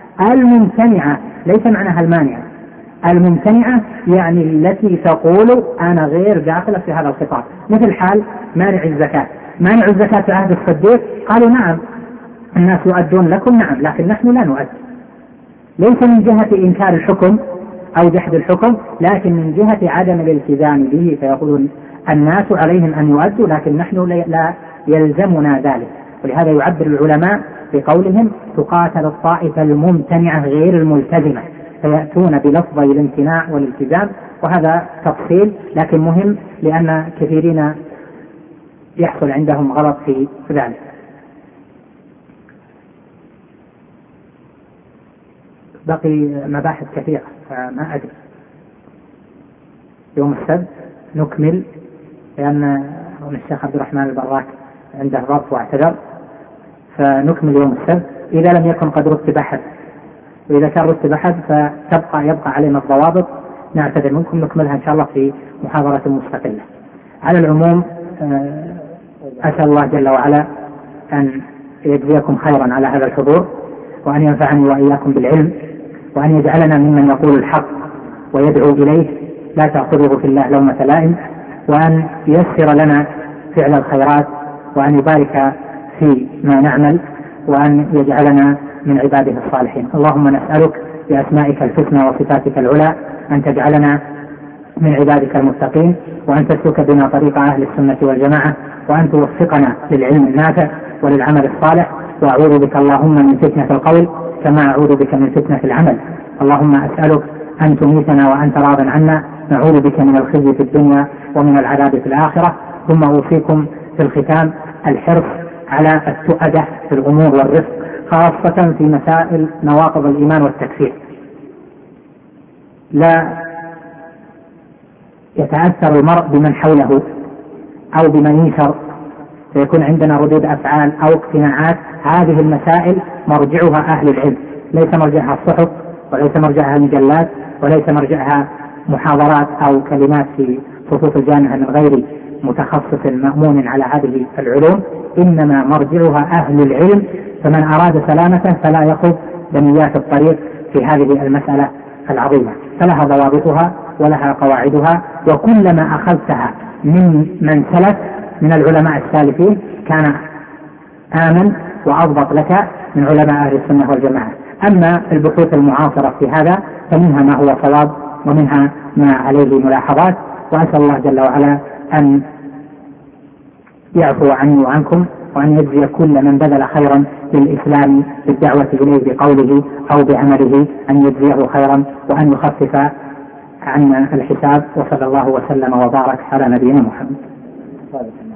Speaker 2: الممتنعة ليس معناها المانعة، الممتنعة يعني التي تقول أنا غير داخلة في هذا الخطاب، مثل حال مانع الزكاة. مانع الزكاة في عهد الصديق قالوا نعم الناس يؤدون لكم، نعم لكن نحن لا نؤدي، ليس من جهة إنكار الحكم أو جحد الحكم لكن من جهة عدم الالتزام به، فيقولون الناس عليهم أن يؤدوا لكن نحن لا يلزمنا ذلك. ولهذا يعبر العلماء بقولهم تقاتل الطائفة الممتنعة غير الملتزمة، فيأتون بلفظي الامتناع والالتزام، وهذا تفصيل لكن مهم لأن كثيرين يحصل عندهم غلط في ذلك. بقي مباحث كثيرة فما أدري يوم السبت نكمل، لأن الشيخ عبد الرحمن البراك عنده ظرف واعتذر، فنكمل يوم السبت إذا لم يكن قد رتب أحد، وإذا كان رتب أحد فتبقى يبقى علينا الضوابط نعتذر منكم، نكملها إن شاء الله في محاضرة مستقلة. على العموم أسأل الله جل وعلا أن يجزيكم خيرا على هذا الحضور، وأن ينفعني وإياكم بالعلم، وأن يجعلنا ممن يقول الحق ويدعو إليه لا تأخذه في الله لومة لائم، وأن ييسر لنا فعل الخيرات، وأن يبارك في ما نعمل، وأن يجعلنا من عباده الصالحين. اللهم نسألك بأسمائك الحسنى وصفاتك العلى أن تجعلنا من عبادك المتقين، وأن تسلك بنا طريق أهل السنة والجماعة، وأن توفقنا للعلم النافع وللعمل الصالح. وأعوذ بك اللهم من فتنة القول كما أعوذ بك من فتنة العمل. اللهم أسألك أن تميتنا وأنت راض عنا، نعوذ بك من الخزي في الدنيا ومن العذاب في الآخرة. ثم أوصيكم في الختام الحرص على التؤدة في الأمور والرفق، خاصة في مسائل نواقض الإيمان والتكفير. لا يتأثر المرء بمن حوله أو بمن ينشر فيكون عندنا ردود أفعال أو اقتناعات. هذه المسائل مرجعها أهل العلم، ليس مرجعها الصحف، وليس مرجعها المجلات، وليس مرجعها محاضرات أو كلمات في صفوف الجامعة من غير متخصص مأمون على هذه العلوم، إنما مرجعها أهل العلم. فمن أراد سلامته فلا يخوض بنيات الطريق في هذه المسألة العظيمة، فلها ضوابطها ولها قواعدها، وكلما أخذتها من من سلف من العلماء السالفين كان آمن وأضبط لك من علماء أهل السنة والجماعة. أما البحوث المعاصرة في هذا فمنها ما هو صواب ومنها ما عليه ملاحظات، وأسأل الله جل وعلا أن يعفو عني وعنكم، وأن يجزي كل من بذل خيرا للإسلام بالدعوة إليه بقوله أو بعمله، أن يجزيه خيرا وأن يخفف عنا الحساب. وصلى الله وسلم وبارك على نبينا محمد.